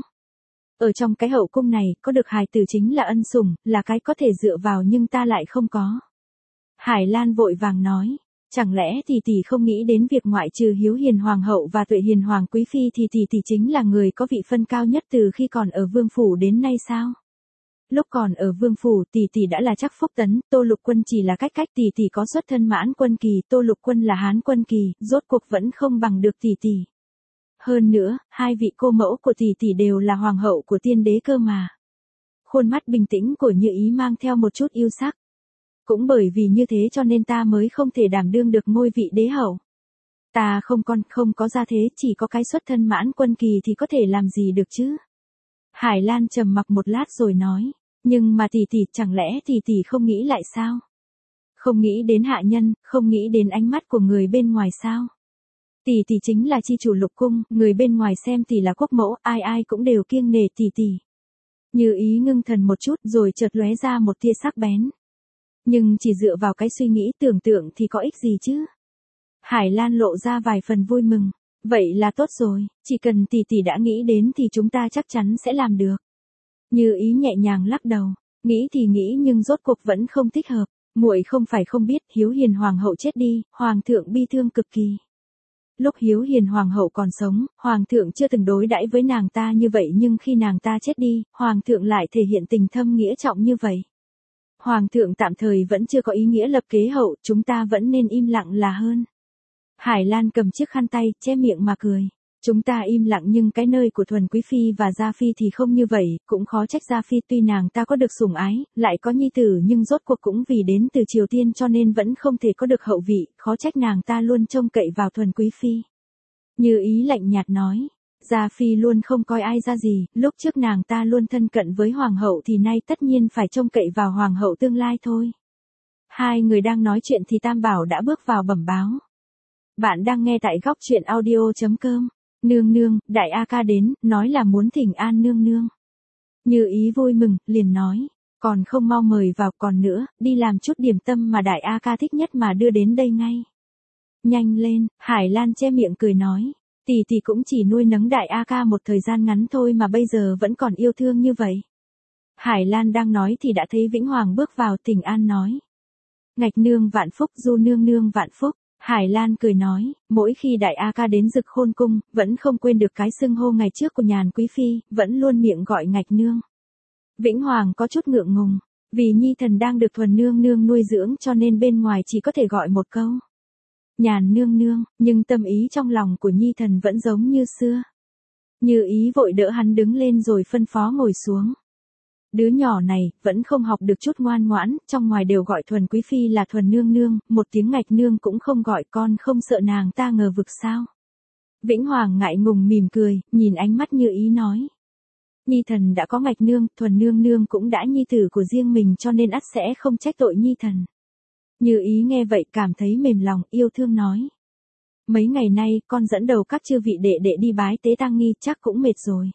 Ở trong cái hậu cung này, có được hài tử chính là ân sủng, là cái có thể dựa vào nhưng ta lại không có. Hải Lan vội vàng nói, chẳng lẽ tỷ tỷ không nghĩ đến việc ngoại trừ Hiếu Hiền Hoàng hậu và Tuệ Hiền Hoàng quý phi thì tỷ tỷ chính là người có vị phân cao nhất từ khi còn ở vương phủ đến nay sao? Lúc còn ở vương phủ tỷ tỷ đã là chắc phúc tấn, Tô Lục Quân chỉ là cách tỷ tỷ có xuất thân Mãn Quân kỳ, Tô Lục Quân là Hán Quân kỳ, rốt cuộc vẫn không bằng được tỷ tỷ. Hơn nữa, 2 vị cô mẫu của tỷ tỷ đều là hoàng hậu của tiên đế cơ mà. Khuôn mắt bình tĩnh của Như Ý mang theo một chút yêu sắc. Cũng bởi vì như thế cho nên ta mới không thể đảm đương được ngôi vị đế hậu. Ta không con, không có gia thế, chỉ có cái xuất thân Mãn Quân kỳ thì có thể làm gì được chứ? Hải Lan trầm mặc một lát rồi nói, nhưng mà tỷ tỷ, chẳng lẽ tỷ tỷ không nghĩ lại sao? Không nghĩ đến hạ nhân, không nghĩ đến ánh mắt của người bên ngoài sao? Tỷ chính là chi chủ lục cung, người bên ngoài xem tỷ là quốc mẫu, ai ai cũng đều kiêng nể tỷ. Như Ý ngưng thần một chút rồi chợt lóe ra một tia sắc bén. Nhưng chỉ dựa vào cái suy nghĩ tưởng tượng thì có ích gì chứ? Hải Lan lộ ra vài phần vui mừng. Vậy là tốt rồi, chỉ cần tỷ đã nghĩ đến thì chúng ta chắc chắn sẽ làm được. Như Ý nhẹ nhàng lắc đầu, nghĩ thì nghĩ nhưng rốt cuộc vẫn không thích hợp. Muội không phải không biết, Hiếu Hiền hoàng hậu chết đi, hoàng thượng bi thương cực kỳ. Lúc Hiếu Hiền hoàng hậu còn sống, hoàng thượng chưa từng đối đãi với nàng ta như vậy, nhưng khi nàng ta chết đi, hoàng thượng lại thể hiện tình thâm nghĩa trọng như vậy. Hoàng thượng tạm thời vẫn chưa có ý nghĩa lập kế hậu, chúng ta vẫn nên im lặng là hơn. Hải Lan cầm chiếc khăn tay, che miệng mà cười. Chúng ta im lặng nhưng cái nơi của Thuần Quý Phi và Gia Phi thì không như vậy, cũng khó trách Gia Phi, tuy nàng ta có được sủng ái, lại có nhi tử nhưng rốt cuộc cũng vì đến từ Triều Tiên cho nên vẫn không thể có được hậu vị, khó trách nàng ta luôn trông cậy vào Thuần Quý Phi. Như Ý lạnh nhạt nói, Gia Phi luôn không coi ai ra gì, lúc trước nàng ta luôn thân cận với Hoàng hậu thì nay tất nhiên phải trông cậy vào Hoàng hậu tương lai thôi. Hai người đang nói chuyện thì Tam Bảo đã bước vào bẩm báo. Bạn đang nghe tại góc truyện audio.com. Nương nương, đại A ca đến, nói là muốn thỉnh an nương nương. Như Ý vui mừng, liền nói, còn không mau mời vào, còn nữa, đi làm chút điểm tâm mà đại A ca thích nhất mà đưa đến đây ngay. Nhanh lên, Hải Lan che miệng cười nói, tỷ cũng chỉ nuôi nấng đại A ca một thời gian ngắn thôi mà bây giờ vẫn còn yêu thương như vậy. Hải Lan đang nói thì đã thấy Vĩnh Hoàng bước vào, thỉnh an nói. Ngạch nương vạn phúc, Du nương nương vạn phúc. Hải Lan cười nói, mỗi khi đại A ca đến Dực Khôn cung, vẫn không quên được cái xưng hô ngày trước của Nhàn Quý Phi, vẫn luôn miệng gọi ngạch nương. Vĩnh Hoàng có chút ngượng ngùng, vì nhi thần đang được Thuần nương nương nuôi dưỡng cho nên bên ngoài chỉ có thể gọi một câu. Nhàn nương nương, nhưng tâm ý trong lòng của nhi thần vẫn giống như xưa. Như Ý vội đỡ hắn đứng lên rồi phân phó ngồi xuống. Đứa nhỏ này, vẫn không học được chút ngoan ngoãn, trong ngoài đều gọi Thuần Quý Phi là Thuần nương nương, một tiếng ngạch nương cũng không gọi, con không sợ nàng ta ngờ vực sao. Vĩnh Hoàng ngại ngùng mỉm cười, nhìn ánh mắt Như Ý nói. Nhi thần đã có ngạch nương, Thuần nương nương cũng đã nhi tử của riêng mình cho nên ắt sẽ không trách tội nhi thần. Như Ý nghe vậy cảm thấy mềm lòng, yêu thương nói. Mấy ngày nay, con dẫn đầu các chư vị đệ đệ đi bái tế tang nghi, chắc cũng mệt rồi.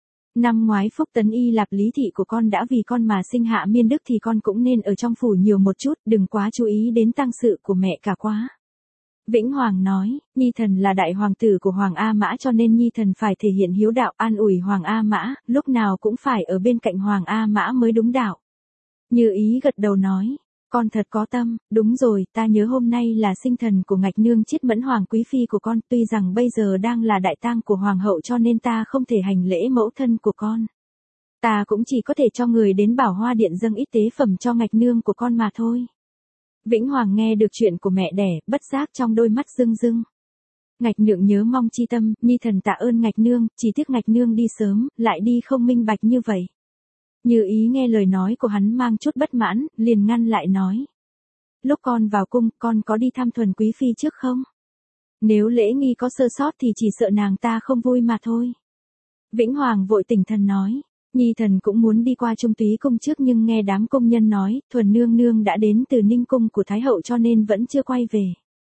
Năm ngoái Phúc Tấn Y Lạc Lý thị của con đã vì con mà sinh hạ miên đức thì con cũng nên ở trong phủ nhiều một chút, đừng quá chú ý đến tang sự của mẹ cả quá. Vĩnh Hoàng nói, nhi thần là đại hoàng tử của Hoàng A Mã cho nên nhi thần phải thể hiện hiếu đạo, an ủi Hoàng A Mã, lúc nào cũng phải ở bên cạnh Hoàng A Mã mới đúng đạo. Như Ý gật đầu nói, con thật có tâm, đúng rồi, ta nhớ hôm nay là sinh thần của ngạch nương Chiết Mẫn Hoàng Quý Phi của con, tuy rằng bây giờ đang là đại tang của Hoàng hậu cho nên ta không thể hành lễ mẫu thân của con. Ta cũng chỉ có thể cho người đến Bảo Hoa Điện dâng ít tế phẩm cho ngạch nương của con mà thôi. Vĩnh Hoàng nghe được chuyện của mẹ đẻ, bất giác trong đôi mắt rưng rưng. Ngạch nương nhớ mong chi tâm, nhi thần tạ ơn ngạch nương, chỉ tiếc ngạch nương đi sớm, lại đi không minh bạch như vậy. Như Ý nghe lời nói của hắn mang chút bất mãn, liền ngăn lại nói. Lúc con vào cung, con có đi thăm Thuần Quý Phi trước không? Nếu lễ nghi có sơ sót thì chỉ sợ nàng ta không vui mà thôi. Vĩnh Hoàng vội tỉnh thần nói. Nhi thần cũng muốn đi qua Trung Túy cung trước nhưng nghe đám công nhân nói, Thuần nương nương đã đến từ Ninh cung của Thái hậu cho nên vẫn chưa quay về.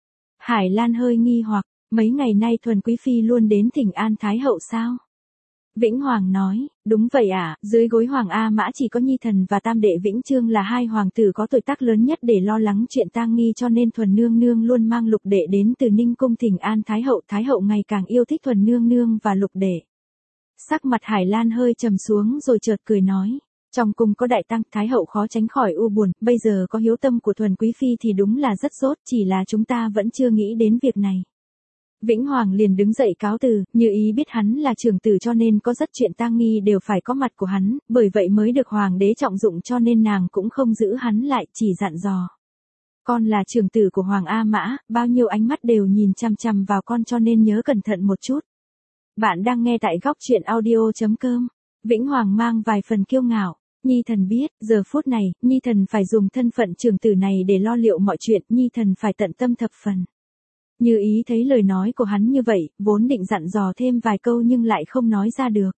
Hải Lan hơi nghi hoặc, mấy ngày nay Thuần Quý Phi luôn đến thỉnh an Thái hậu sao? Vĩnh Hoàng nói, đúng vậy ạ, dưới gối Hoàng A Mã chỉ có nhi thần và tam đệ Vĩnh Trương là hai hoàng tử có tuổi tác lớn nhất để lo lắng chuyện tang nghi cho nên Thuần nương nương luôn mang lục đệ đến từ Ninh cung thỉnh an Thái hậu ngày càng yêu thích Thuần nương nương và lục đệ. Sắc mặt Hải Lan hơi trầm xuống rồi chợt cười nói, trong cung có đại tang, Thái hậu khó tránh khỏi u buồn, bây giờ có hiếu tâm của Thuần Quý Phi thì đúng là rất tốt, chỉ là chúng ta vẫn chưa nghĩ đến việc này. Vĩnh Hoàng liền đứng dậy cáo từ, Như Ý biết hắn là trưởng tử cho nên có rất chuyện tang nghi đều phải có mặt của hắn, bởi vậy mới được hoàng đế trọng dụng cho nên nàng cũng không giữ hắn lại, chỉ dặn dò. Con là trưởng tử của Hoàng A Mã, bao nhiêu ánh mắt đều nhìn chằm chằm vào con cho nên nhớ cẩn thận một chút. Bạn đang nghe tại góc truyện audio.com. Vĩnh Hoàng mang vài phần kiêu ngạo. Nhi thần biết, giờ phút này, Nhi thần phải dùng thân phận trưởng tử này để lo liệu mọi chuyện, Nhi thần phải tận tâm thập phần. Như Ý thấy lời nói của hắn như vậy, vốn định dặn dò thêm vài câu nhưng lại không nói ra được.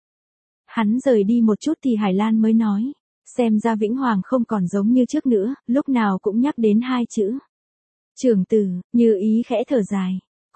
Hắn rời đi một chút thì Hải Lan mới nói, xem ra Vĩnh Hoàng không còn giống như trước nữa, lúc nào cũng nhắc đến hai chữ. Trưởng tử, Như Ý khẽ thở dài.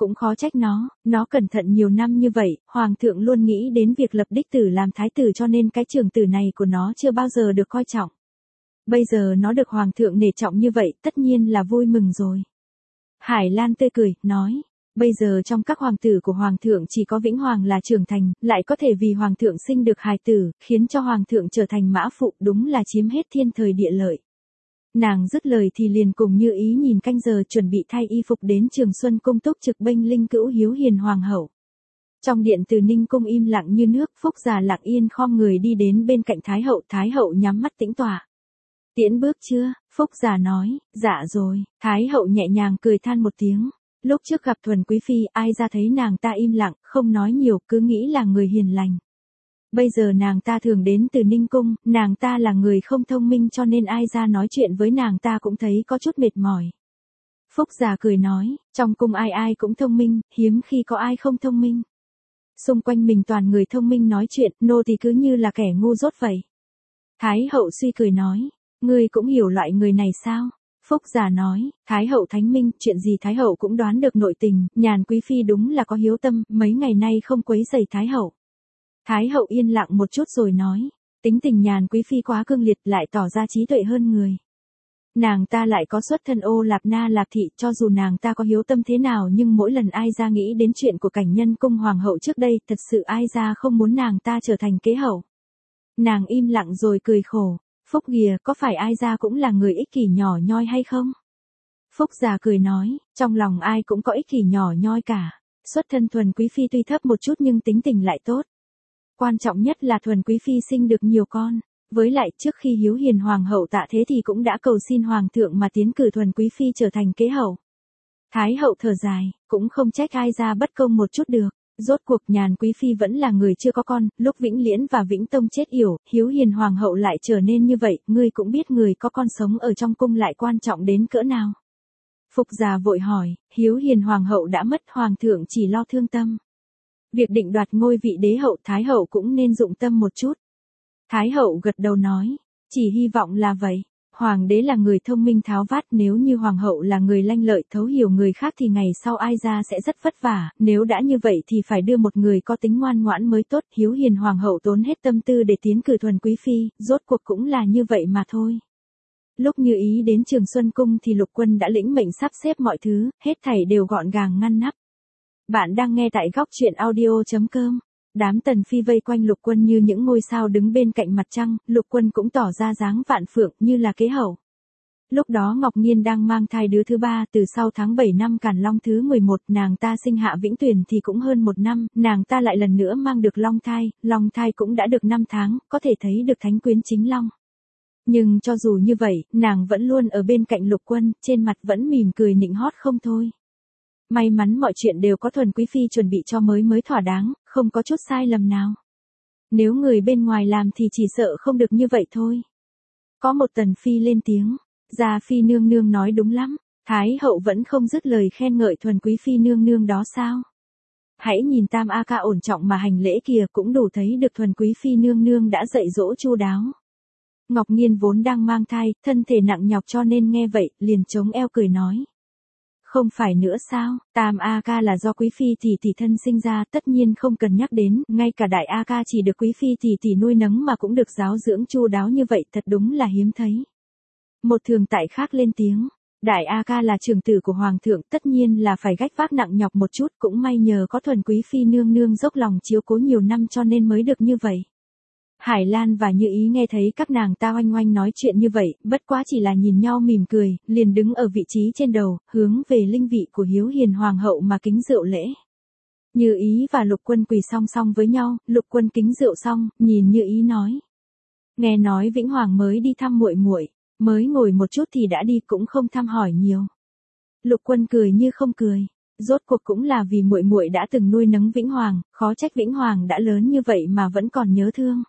cũng khó trách nó cẩn thận nhiều năm như vậy, hoàng thượng luôn nghĩ đến việc lập đích tử làm thái tử cho nên cái trường tử này của nó chưa bao giờ được coi trọng. Bây giờ nó được hoàng thượng nể trọng như vậy, tất nhiên là vui mừng rồi. Hải Lan tươi cười, nói, bây giờ trong các hoàng tử của hoàng thượng chỉ có Vĩnh Hoàng là trưởng thành, lại có thể vì hoàng thượng sinh được hài tử, khiến cho hoàng thượng trở thành mã phụ, đúng là chiếm hết thiên thời địa lợi. Nàng dứt lời thì liền cùng Như Ý nhìn canh giờ chuẩn bị thay y phục đến Trường Xuân cung túc trực bênh linh cữu hiếu hiền hoàng hậu. Trong điện Từ Ninh cung im lặng như nước, Phúc già lặng yên khom người đi đến bên cạnh Thái hậu nhắm mắt tĩnh tọa. Tiễn bước chưa? Phúc già nói, dạ rồi. Thái hậu nhẹ nhàng cười than một tiếng. Lúc trước gặp Thuần Quý Phi, ai ra thấy nàng ta im lặng, không nói nhiều, cứ nghĩ là người hiền lành. Bây giờ nàng ta thường đến Từ Ninh cung, nàng ta là người không thông minh cho nên ai ra nói chuyện với nàng ta cũng thấy có chút mệt mỏi. Phúc già cười nói, trong cung ai cũng thông minh, hiếm khi có ai không thông minh. Xung quanh mình toàn người thông minh nói chuyện, nô thì cứ như là kẻ ngu dốt vậy. Thái hậu suy cười nói, ngươi cũng hiểu loại người này sao? Phúc già nói, Thái hậu thánh minh, chuyện gì Thái hậu cũng đoán được nội tình, Nhàn Quý Phi đúng là có hiếu tâm, mấy ngày nay không quấy rầy Thái hậu. Thái hậu yên lặng một chút rồi nói, tính tình Nhàn Quý Phi quá cương liệt lại tỏ ra trí tuệ hơn người. Nàng ta lại có xuất thân Ô Lạp Na Lạp Thị, cho dù nàng ta có hiếu tâm thế nào nhưng mỗi lần ai ra nghĩ đến chuyện của cảnh nhân cung hoàng hậu trước đây, thật sự ai ra không muốn nàng ta trở thành kế hậu. Nàng im lặng rồi cười khổ, Phúc kìa, có phải ai ra cũng là người ích kỷ nhỏ nhoi hay không? Phúc già cười nói, trong lòng ai cũng có ích kỷ nhỏ nhoi cả. Xuất thân Thuần Quý Phi tuy thấp một chút nhưng tính tình lại tốt. Quan trọng nhất là Thuần Quý Phi sinh được nhiều con. Với lại trước khi hiếu hiền hoàng hậu Tạ Thế thì cũng đã cầu xin hoàng thượng mà tiến cử Thuần Quý Phi trở thành kế hậu. Thái hậu thở dài, cũng không trách ai ra bất công một chút được. Rốt cuộc Nhàn Quý Phi vẫn là người chưa có con, lúc Vĩnh Liễn và Vĩnh Tông chết yểu, hiếu hiền hoàng hậu lại trở nên như vậy, ngươi cũng biết người có con sống ở trong cung lại quan trọng đến cỡ nào. Phục già vội hỏi, hiếu hiền hoàng hậu đã mất, hoàng thượng chỉ lo thương tâm. Việc định đoạt ngôi vị đế hậu Thái hậu cũng nên dụng tâm một chút. Thái hậu gật đầu nói, chỉ hy vọng là vậy. Hoàng đế là người thông minh tháo vát, nếu như hoàng hậu là người lanh lợi thấu hiểu người khác thì ngày sau ai ra sẽ rất vất vả, nếu đã như vậy thì phải đưa một người có tính ngoan ngoãn mới tốt. Hiếu hiền hoàng hậu tốn hết tâm tư để tiến cử Thuần Quý Phi, rốt cuộc cũng là như vậy mà thôi. Lúc Như Ý đến Trường Xuân cung thì Lục Quân đã lĩnh mệnh sắp xếp mọi thứ, hết thảy đều gọn gàng ngăn nắp. Bạn đang nghe tại góc truyện audio.com. Đám Tần Phi vây quanh Lục Quân như những ngôi sao đứng bên cạnh mặt trăng, Lục Quân cũng tỏ ra dáng vạn phượng như là kế hậu. Lúc đó Ngọc Nhiên đang mang thai đứa thứ ba, từ sau tháng 7 năm Càn Long thứ 11, nàng ta sinh Hạ Vĩnh Tuyền thì cũng hơn 1 năm, nàng ta lại lần nữa mang được long thai cũng đã được 5 tháng, có thể thấy được thánh quyến chính long. Nhưng cho dù như vậy, nàng vẫn luôn ở bên cạnh Lục Quân, trên mặt vẫn mỉm cười nịnh hót không thôi. May mắn mọi chuyện đều có Thuần Quý Phi chuẩn bị cho mới thỏa đáng, không có chút sai lầm nào. Nếu người bên ngoài làm thì chỉ sợ không được như vậy thôi. Có một Tần Phi lên tiếng, Gia Phi nương nương nói đúng lắm, Thái hậu vẫn không dứt lời khen ngợi Thuần Quý Phi nương nương đó sao? Hãy nhìn Tam A Ca ổn trọng mà hành lễ kìa, cũng đủ thấy được Thuần Quý Phi nương nương đã dạy dỗ chu đáo. Ngọc Nhiên vốn đang mang thai, thân thể nặng nhọc cho nên nghe vậy, liền chống eo cười nói. Không phải nữa sao, Tam A Ca là do Quý Phi tỷ thân sinh ra, tất nhiên không cần nhắc đến, ngay cả Đại A Ca chỉ được Quý Phi tỷ nuôi nấng mà cũng được giáo dưỡng chu đáo như vậy, thật đúng là hiếm thấy. Một thường tại khác lên tiếng, Đại A Ca là trưởng tử của Hoàng thượng, tất nhiên là phải gánh vác nặng nhọc một chút, cũng may nhờ có Thuần Quý Phi nương nương dốc lòng chiếu cố nhiều năm cho nên mới được như vậy. Hải Lan và Như Ý nghe thấy các nàng ta oanh oanh nói chuyện như vậy, bất quá chỉ là nhìn nhau mỉm cười, liền đứng ở vị trí trên đầu, hướng về linh vị của hiếu hiền hoàng hậu mà kính rượu lễ. Như Ý và Lục Quân quỳ song song với nhau, Lục Quân kính rượu xong, nhìn Như Ý nói. Nghe nói Vĩnh Hoàng mới đi thăm muội muội, mới ngồi một chút thì đã đi, cũng không thăm hỏi nhiều. Lục Quân cười như không cười. Rốt cuộc cũng là vì muội muội đã từng nuôi nấng Vĩnh Hoàng, khó trách Vĩnh Hoàng đã lớn như vậy mà vẫn còn nhớ thương.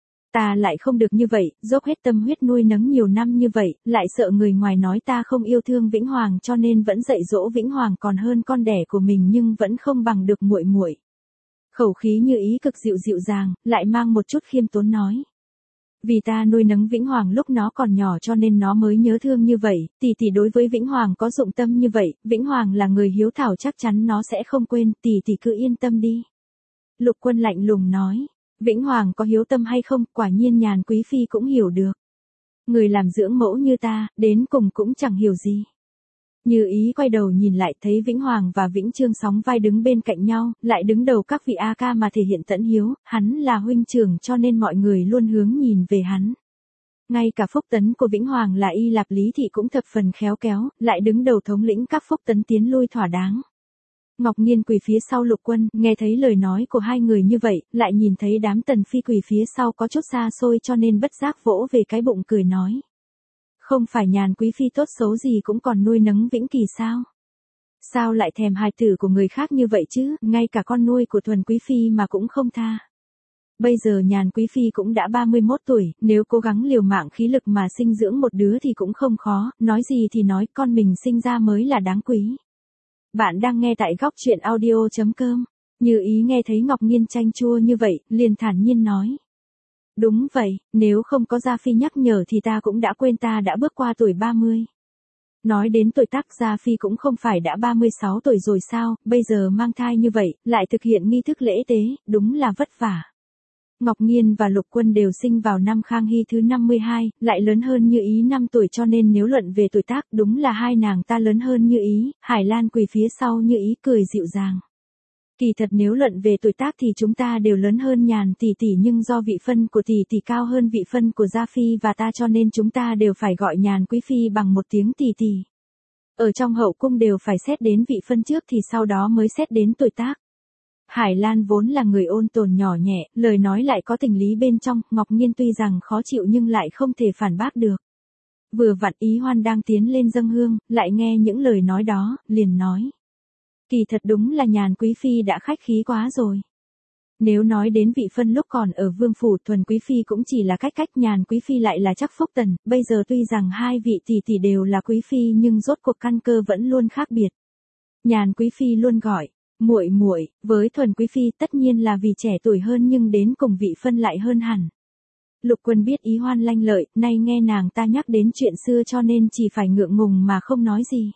Ta lại không được như vậy, dốc hết tâm huyết nuôi nấng nhiều năm như vậy, lại sợ người ngoài nói ta không yêu thương Vĩnh Hoàng cho nên vẫn dạy dỗ Vĩnh Hoàng còn hơn con đẻ của mình nhưng vẫn không bằng được muội muội. Khẩu khí Như Ý cực dịu dàng, lại mang một chút khiêm tốn nói. Vì ta nuôi nấng Vĩnh Hoàng lúc nó còn nhỏ cho nên nó mới nhớ thương như vậy, tỷ đối với Vĩnh Hoàng có dụng tâm như vậy, Vĩnh Hoàng là người hiếu thảo chắc chắn nó sẽ không quên, tỷ cứ yên tâm đi. Lục Quân lạnh lùng nói, Vĩnh Hoàng có hiếu tâm hay không, quả nhiên Nhàn Quý Phi cũng hiểu được. Người làm dưỡng mẫu như ta, đến cùng cũng chẳng hiểu gì. Như Ý quay đầu nhìn lại thấy Vĩnh Hoàng và Vĩnh Trương sóng vai đứng bên cạnh nhau, lại đứng đầu các vị A ca mà thể hiện tẫn hiếu, hắn là huynh trưởng cho nên mọi người luôn hướng nhìn về hắn. Ngay cả phúc tấn của Vĩnh Hoàng là Y Lạp Lý Thị cũng thập phần khéo kéo, lại đứng đầu thống lĩnh các phúc tấn tiến lui thỏa đáng. Ngọc Nghiên quỳ phía sau Lục Quân, nghe thấy lời nói của hai người như vậy, lại nhìn thấy đám tần phi quỳ phía sau có chút xa xôi cho nên bất giác vỗ về cái bụng cười nói. Không phải Nhàn Quý Phi tốt xấu gì cũng còn nuôi nấng Vĩnh Kỳ sao? Sao lại thèm hài tử của người khác như vậy chứ, ngay cả con nuôi của Thuần Quý Phi mà cũng không tha. Bây giờ Nhàn Quý Phi cũng đã 31 tuổi, nếu cố gắng liều mạng khí lực mà sinh dưỡng một đứa thì cũng không khó, nói gì thì nói, con mình sinh ra mới là đáng quý. Bạn đang nghe tại góc truyện audio.com. Như Ý nghe thấy Ngọc Nghiên chanh chua như vậy, liền thản nhiên nói. Đúng vậy, nếu không có Gia Phi nhắc nhở thì ta cũng đã quên ta đã bước qua tuổi 30. Nói đến tuổi tác Gia Phi cũng không phải đã 36 tuổi rồi sao, bây giờ mang thai như vậy, lại thực hiện nghi thức lễ tế, đúng là vất vả. Ngọc Nghiên và Lục Quân đều sinh vào năm Khang Hy thứ 52, lại lớn hơn Như Ý 5 tuổi cho nên nếu luận về tuổi tác đúng là hai nàng ta lớn hơn Như Ý, Hải Lan quỳ phía sau Như Ý cười dịu dàng. Kỳ thật nếu luận về tuổi tác thì chúng ta đều lớn hơn Nhàn tỷ nhưng do vị phân của tỷ cao hơn vị phân của Gia Phi và ta cho nên chúng ta đều phải gọi Nhàn Quý Phi bằng một tiếng tỷ. Ở trong hậu cung đều phải xét đến vị phân trước thì sau đó mới xét đến tuổi tác. Hải Lan vốn là người ôn tồn nhỏ nhẹ, lời nói lại có tình lý bên trong, Ngọc Nghiên tuy rằng khó chịu nhưng lại không thể phản bác được. Vừa vặn Ý Hoan đang tiến lên dâng hương, lại nghe những lời nói đó, liền nói. Kỳ thật đúng là Nhàn Quý Phi đã khách khí quá rồi. Nếu nói đến vị phân lúc còn ở vương phủ Thuần Quý Phi cũng chỉ là cách Nhàn Quý Phi lại là chắc phúc tần, bây giờ tuy rằng hai vị tỷ đều là Quý Phi nhưng rốt cuộc căn cơ vẫn luôn khác biệt. Nhàn Quý Phi luôn gọi, muội, với Thuần Quý Phi tất nhiên là vì trẻ tuổi hơn nhưng đến cùng vị phân lại hơn hẳn. Lục Quân biết Ý Hoan lanh lợi, nay nghe nàng ta nhắc đến chuyện xưa cho nên chỉ phải ngượng ngùng mà không nói gì.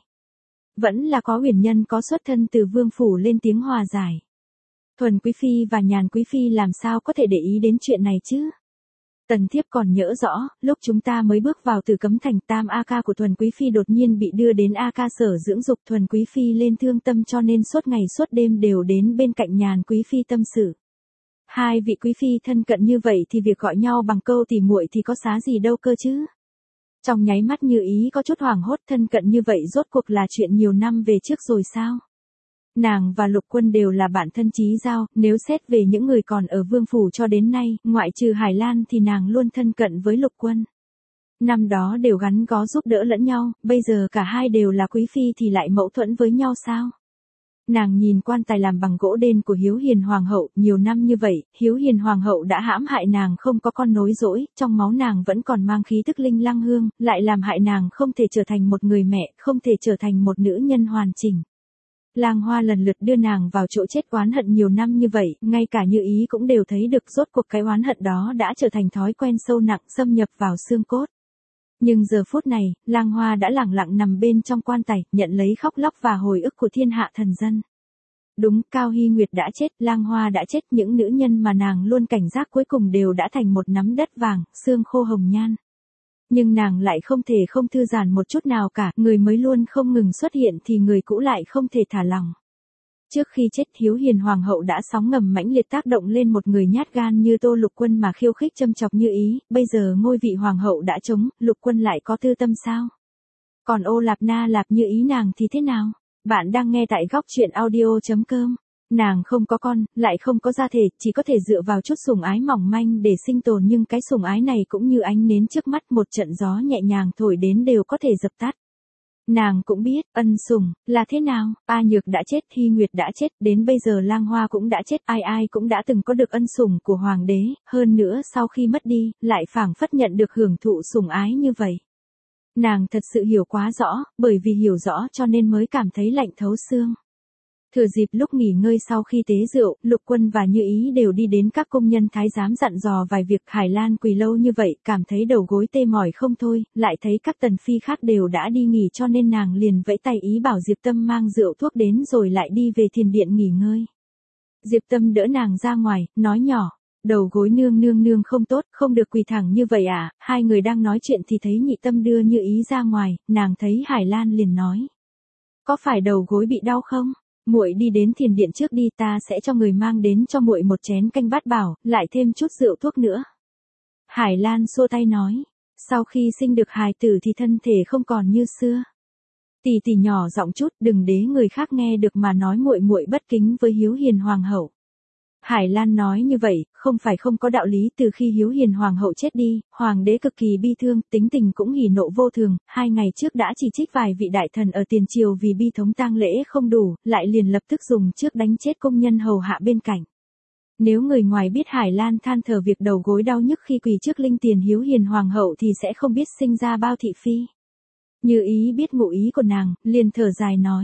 Vẫn là có huyền nhân có xuất thân từ vương phủ lên tiếng hòa giải. Thuần Quý Phi và Nhàn Quý Phi làm sao có thể để ý đến chuyện này chứ? Tần thiếp còn nhớ rõ, lúc chúng ta mới bước vào Tử Cấm Thành, tam A ca của Thuần Quý Phi đột nhiên bị đưa đến A ca sở dưỡng dục, Thuần Quý Phi lên thương tâm cho nên suốt ngày suốt đêm đều đến bên cạnh Nhàn Quý Phi tâm sự. Hai vị quý phi thân cận như vậy thì việc gọi nhau bằng câu tỉ muội thì có xá gì đâu cơ chứ? Trong nháy mắt Như Ý có chút hoảng hốt, thân cận như vậy rốt cuộc là chuyện nhiều năm về trước rồi sao? Nàng và Lục Quân đều là bạn thân chí giao, nếu xét về những người còn ở vương phủ cho đến nay, ngoại trừ Hải Lan thì nàng luôn thân cận với Lục Quân. Năm đó đều gắn bó giúp đỡ lẫn nhau, bây giờ cả hai đều là quý phi thì lại mâu thuẫn với nhau sao? Nàng nhìn quan tài làm bằng gỗ đen của Hiếu Hiền Hoàng hậu, nhiều năm như vậy, Hiếu Hiền Hoàng hậu đã hãm hại nàng không có con nối dõi, trong máu nàng vẫn còn mang khí tức linh lăng hương, lại làm hại nàng không thể trở thành một người mẹ, không thể trở thành một nữ nhân hoàn chỉnh. Lang Hoa lần lượt đưa nàng vào chỗ chết oán hận nhiều năm như vậy, ngay cả Như Ý cũng đều thấy được rốt cuộc cái oán hận đó đã trở thành thói quen sâu nặng xâm nhập vào xương cốt. Nhưng giờ phút này, Lang Hoa đã lẳng lặng nằm bên trong quan tài, nhận lấy khóc lóc và hồi ức của thiên hạ thần dân. Đúng, Cao Hy Nguyệt đã chết, Lang Hoa đã chết, những nữ nhân mà nàng luôn cảnh giác cuối cùng đều đã thành một nắm đất vàng, xương khô hồng nhan. Nhưng nàng lại không thể không thư giãn một chút nào cả, người mới luôn không ngừng xuất hiện thì người cũ lại không thể thả lỏng. Trước khi chết Hiếu Hiền Hoàng hậu đã sóng ngầm mãnh liệt tác động lên một người nhát gan như Tô Lục Quân mà khiêu khích châm chọc Như Ý, bây giờ ngôi vị Hoàng hậu đã trống, Lục Quân lại có tư tâm sao? Còn Ô Lạp Na Lạp Như Ý nàng thì thế nào? Bạn đang nghe tại góc truyện audio.com. Nàng không có con, lại không có gia thể, chỉ có thể dựa vào chút sủng ái mỏng manh để sinh tồn nhưng cái sủng ái này cũng như ánh nến trước mắt một trận gió nhẹ nhàng thổi đến đều có thể dập tắt. Nàng cũng biết, ân sủng, là thế nào, A Nhược đã chết, Hy Nguyệt đã chết, đến bây giờ Lang Hoa cũng đã chết, ai cũng đã từng có được ân sủng của Hoàng đế, hơn nữa sau khi mất đi, lại phảng phất nhận được hưởng thụ sủng ái như vậy. Nàng thật sự hiểu quá rõ, bởi vì hiểu rõ cho nên mới cảm thấy lạnh thấu xương. Thừa dịp lúc nghỉ ngơi sau khi tế rượu, Lục Quân và Như Ý đều đi đến các công nhân thái giám dặn dò vài việc. Hải Lan quỳ lâu như vậy, cảm thấy đầu gối tê mỏi không thôi, lại thấy các tần phi khác đều đã đi nghỉ cho nên nàng liền vẫy tay ý bảo Diệp Tâm mang rượu thuốc đến rồi lại đi về thiền điện nghỉ ngơi. Diệp Tâm đỡ nàng ra ngoài, nói nhỏ, đầu gối nương không tốt, không được quỳ thẳng như vậy à. Hai người đang nói chuyện thì thấy Nhị Tâm đưa Như Ý ra ngoài, nàng thấy Hải Lan liền nói. Có phải đầu gối bị đau không? Muội đi đến thiền điện trước đi, ta sẽ cho người mang đến cho muội một chén canh bát bảo, lại thêm chút rượu thuốc nữa. Hải Lan xua tay nói, sau khi sinh được hài tử thì thân thể không còn như xưa. Tỷ tỷ nhỏ giọng chút, đừng để người khác nghe được mà nói muội muội bất kính với Hiếu Hiền hoàng hậu. Hải Lan nói như vậy, không phải không có đạo lý. Từ khi Hiếu Hiền hoàng hậu chết đi, hoàng đế cực kỳ bi thương, tính tình cũng hỉ nộ vô thường, 2 ngày trước đã chỉ trích vài vị đại thần ở tiền triều vì bi thống tang lễ không đủ, lại liền lập tức dùng trước đánh chết công nhân hầu hạ bên cạnh. Nếu người ngoài biết Hải Lan than thở việc đầu gối đau nhức khi quỳ trước linh tiền Hiếu Hiền hoàng hậu thì sẽ không biết sinh ra bao thị phi. Như Ý biết ngụ ý của nàng, liền thở dài nói.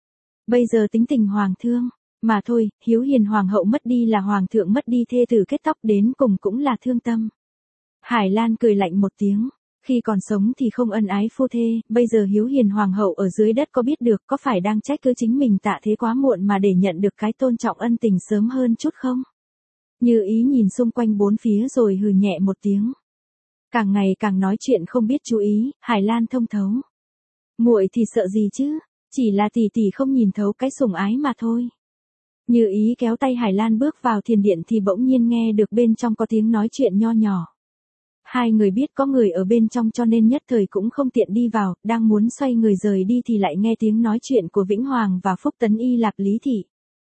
Bây giờ tính tình hoàng thương. Mà thôi, Hiếu Hiền hoàng hậu mất đi là hoàng thượng mất đi thê tử kết tóc, đến cùng cũng là thương tâm. Hải Lan cười lạnh một tiếng, khi còn sống thì không ân ái phu thê, bây giờ Hiếu Hiền hoàng hậu ở dưới đất có biết được, có phải đang trách cứ chính mình tạ thế quá muộn mà để nhận được cái tôn trọng ân tình sớm hơn chút không? Như Ý nhìn xung quanh bốn phía rồi hừ nhẹ một tiếng. Càng ngày càng nói chuyện không biết chú ý, Hải Lan thông thấu. Muội thì sợ gì chứ, chỉ là tỷ tỷ không nhìn thấu cái sủng ái mà thôi. Như Ý kéo tay Hải Lan bước vào thiền điện thì bỗng nhiên nghe được bên trong có tiếng nói chuyện nho nhỏ. Hai người biết có người ở bên trong cho nên nhất thời cũng không tiện đi vào, đang muốn xoay người rời đi thì lại nghe tiếng nói chuyện của Vĩnh Hoàng và Phúc Tấn Y Lạp Lý Thị.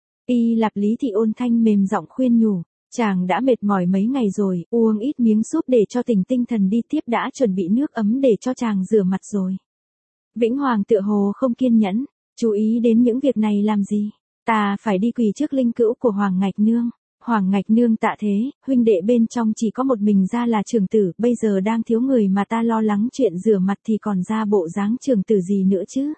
Y Lạp Lý Thị ôn thanh mềm giọng khuyên nhủ, chàng đã mệt mỏi mấy ngày rồi, uống ít miếng súp để cho tỉnh tinh thần đi, tiếp đã chuẩn bị nước ấm để cho chàng rửa mặt rồi. Vĩnh Hoàng tựa hồ không kiên nhẫn, chú ý đến những việc này làm gì? Ta phải đi quỳ trước linh cữu của Hoàng Ngạch Nương. Hoàng Ngạch Nương tạ thế, huynh đệ bên trong chỉ có một mình ra là trưởng tử, bây giờ đang thiếu người mà ta lo lắng chuyện rửa mặt thì còn ra bộ dáng trưởng tử gì nữa chứ.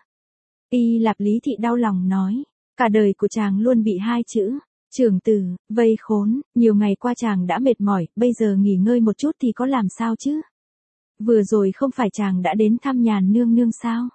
Y Lạp Lý Thị đau lòng nói, cả đời của chàng luôn bị 2 chữ, trưởng tử, vây khốn, nhiều ngày qua chàng đã mệt mỏi, bây giờ nghỉ ngơi một chút thì có làm sao chứ. Vừa rồi không phải chàng đã đến thăm Nhàn Nương Nương sao?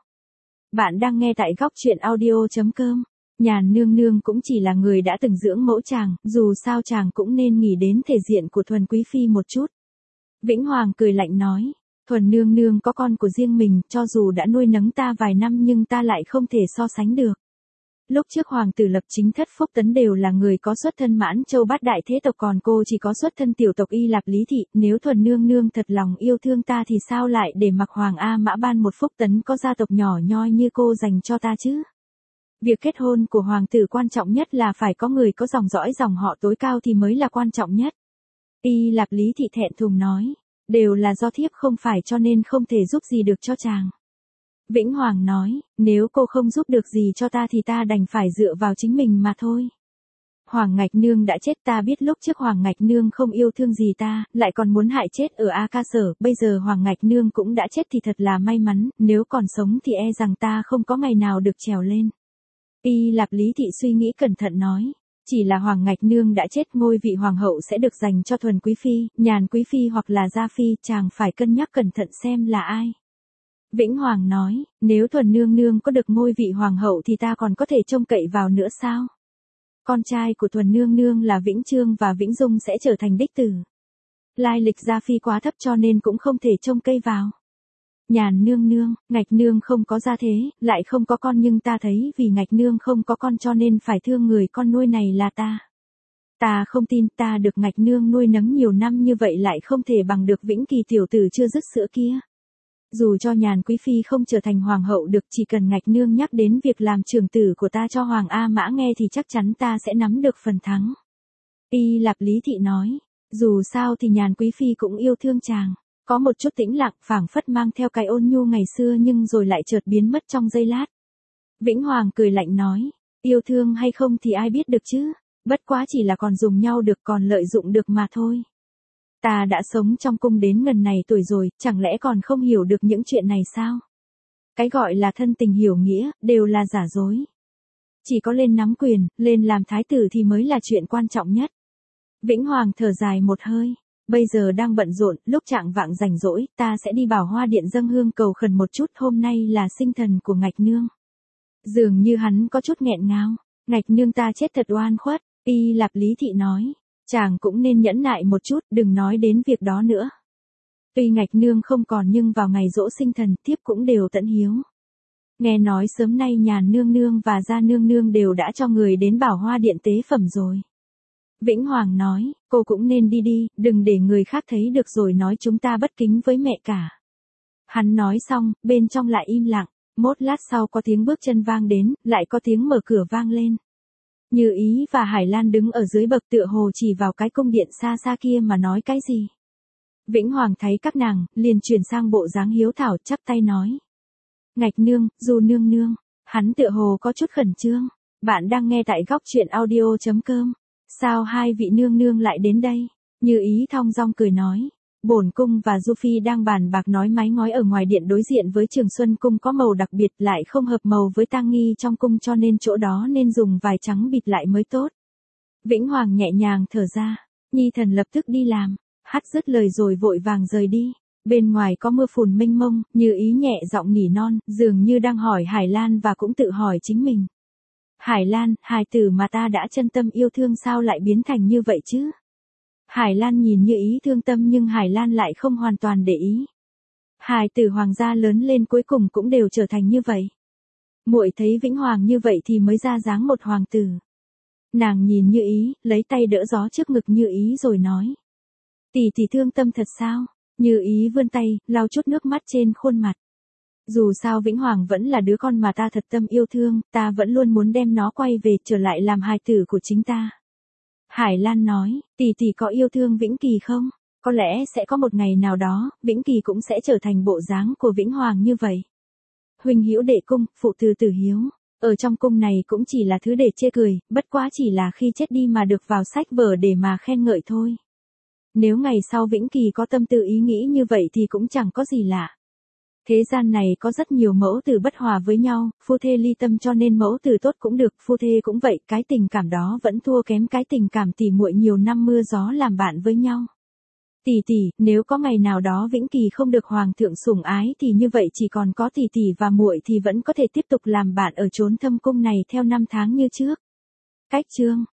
Bạn đang nghe tại góc truyện audio.com. Nhàn Nương Nương cũng chỉ là người đã từng dưỡng mẫu chàng, dù sao chàng cũng nên nghĩ đến thể diện của Thuần Quý Phi một chút. Vĩnh Hoàng cười lạnh nói, Thuần Nương Nương có con của riêng mình, cho dù đã nuôi nấng ta vài năm nhưng ta lại không thể so sánh được. Lúc trước Hoàng tử Lập Chính Thất Phúc Tấn đều là người có xuất thân Mãn Châu Bát Đại thế tộc, còn cô chỉ có xuất thân tiểu tộc Y Lạp Lý Thị, nếu Thuần Nương Nương thật lòng yêu thương ta thì sao lại để mặc Hoàng A Mã ban một Phúc Tấn có gia tộc nhỏ nhoi như cô dành cho ta chứ? Việc kết hôn của hoàng tử quan trọng nhất là phải có người có dòng dõi dòng họ tối cao thì mới là quan trọng nhất. Y Lạp Lý Thị thẹn thùng nói, đều là do thiếp không phải cho nên không thể giúp gì được cho chàng. Vĩnh Hoàng nói, nếu cô không giúp được gì cho ta thì ta đành phải dựa vào chính mình mà thôi. Hoàng Ngạch Nương đã chết, ta biết lúc trước Hoàng Ngạch Nương không yêu thương gì ta, lại còn muốn hại chết ở A Ca Sở, bây giờ Hoàng Ngạch Nương cũng đã chết thì thật là may mắn, nếu còn sống thì e rằng ta không có ngày nào được trèo lên. Y Lạp Lý Thị suy nghĩ cẩn thận nói, chỉ là Hoàng Ngạch Nương đã chết, ngôi vị hoàng hậu sẽ được dành cho Thuần Quý Phi, Nhàn Quý Phi hoặc là Gia Phi, chàng phải cân nhắc cẩn thận xem là ai. Vĩnh Hoàng nói, nếu Thuần Nương Nương có được ngôi vị hoàng hậu thì ta còn có thể trông cậy vào nữa sao? Con trai của Thuần Nương Nương là Vĩnh Trương và Vĩnh Dung sẽ trở thành đích tử. Lai lịch Gia Phi quá thấp cho nên cũng không thể trông cậy vào. Nhàn Nương Nương, Ngạch Nương không có gia thế, lại không có con, nhưng ta thấy vì Ngạch Nương không có con cho nên phải thương người con nuôi này là ta. Ta không tin ta được Ngạch Nương nuôi nấng nhiều năm như vậy lại không thể bằng được Vĩnh Kỳ tiểu tử chưa dứt sữa kia. Dù cho Nhàn Quý Phi không trở thành hoàng hậu được, chỉ cần Ngạch Nương nhắc đến việc làm trưởng tử của ta cho Hoàng A Mã nghe thì chắc chắn ta sẽ nắm được phần thắng. Y Lạp Lý Thị nói, dù sao thì Nhàn Quý Phi cũng yêu thương chàng. Có một chút tĩnh lặng, phảng phất mang theo cái ôn nhu ngày xưa nhưng rồi lại chợt biến mất trong giây lát. Vĩnh Hoàng cười lạnh nói, yêu thương hay không thì ai biết được chứ, bất quá chỉ là còn dùng nhau được, còn lợi dụng được mà thôi. Ta đã sống trong cung đến ngần này tuổi rồi, chẳng lẽ còn không hiểu được những chuyện này sao? Cái gọi là thân tình hiểu nghĩa, đều là giả dối. Chỉ có lên nắm quyền, lên làm thái tử thì mới là chuyện quan trọng nhất. Vĩnh Hoàng thở dài một hơi. Bây giờ đang bận rộn, lúc trạng vạng rảnh rỗi, ta sẽ đi Bảo Hoa Điện dâng hương cầu khẩn một chút, hôm nay là sinh thần của Ngạch Nương. Dường như hắn có chút nghẹn ngào. Ngạch Nương ta chết thật oan khuất, Y Lạp Lý Thị nói. Chàng cũng nên nhẫn nại một chút, đừng nói đến việc đó nữa. Tuy Ngạch Nương không còn nhưng vào ngày giỗ sinh thần, thiếp cũng đều tận hiếu. Nghe nói sớm nay nhà nương nương và gia nương nương đều đã cho người đến Bảo Hoa Điện tế phẩm rồi. Vĩnh Hoàng nói, cô cũng nên đi đi, đừng để người khác thấy được rồi nói chúng ta bất kính với mẹ cả. Hắn nói xong, bên trong lại im lặng, một lát sau có tiếng bước chân vang đến, lại có tiếng mở cửa vang lên. Như Ý và Hải Lan đứng ở dưới bậc tựa hồ chỉ vào cái cung điện xa xa kia mà nói cái gì. Vĩnh Hoàng thấy các nàng, liền chuyển sang bộ dáng hiếu thảo chắp tay nói. Ngạch Nương, Du nương nương, hắn tựa hồ có chút khẩn trương. Bạn đang nghe tại góc truyện audio.com. Sao hai vị nương nương lại đến đây? Như Ý thong dong cười nói. Bổn cung và Du Phi đang bàn bạc nói mái ngói ở ngoài điện đối diện với Trường Xuân cung có màu đặc biệt lại không hợp màu với tang nghi trong cung cho nên chỗ đó nên dùng vải trắng bịt lại mới tốt. Vĩnh Hoàng nhẹ nhàng thở ra. Nhi thần lập tức đi làm. Hắt dứt lời rồi vội vàng rời đi. Bên ngoài có mưa phùn mênh mông, Như Ý nhẹ giọng nỉ non, dường như đang hỏi Hải Lan và cũng tự hỏi chính mình. Hải Lan, hài tử mà ta đã chân tâm yêu thương sao lại biến thành như vậy chứ? Hải Lan nhìn Như Ý thương tâm nhưng Hải Lan lại không hoàn toàn để ý. Hài tử hoàng gia lớn lên cuối cùng cũng đều trở thành như vậy. Muội thấy Vĩnh Hoàng như vậy thì mới ra dáng một hoàng tử. Nàng nhìn Như Ý, lấy tay đỡ gió trước ngực Như Ý rồi nói. Tỷ tỷ thương tâm thật sao? Như Ý vươn tay, lau chút nước mắt trên khuôn mặt. Dù sao Vĩnh Hoàng vẫn là đứa con mà ta thật tâm yêu thương, ta vẫn luôn muốn đem nó quay về trở lại làm hài tử của chính ta. Hải Lan nói, tỷ tỷ có yêu thương Vĩnh Kỳ không? Có lẽ sẽ có một ngày nào đó, Vĩnh Kỳ cũng sẽ trở thành bộ dáng của Vĩnh Hoàng như vậy. Huynh hữu đệ cung, phụ từ tử hiếu. Ở trong cung này cũng chỉ là thứ để chê cười, bất quá chỉ là khi chết đi mà được vào sách vở để mà khen ngợi thôi. Nếu ngày sau Vĩnh Kỳ có tâm tư ý nghĩ như vậy thì cũng chẳng có gì lạ. Thế gian này có rất nhiều mẫu tử bất hòa với nhau, phu thê ly tâm cho nên mẫu tử tốt cũng được, phu thê cũng vậy, cái tình cảm đó vẫn thua kém cái tình cảm tỉ muội nhiều năm mưa gió làm bạn với nhau. Tỷ tỷ, nếu có ngày nào đó Vĩnh Kỳ không được hoàng thượng sủng ái thì như vậy chỉ còn có tỷ tỷ và muội thì vẫn có thể tiếp tục làm bạn ở chốn thâm cung này theo năm tháng như trước. Cách chương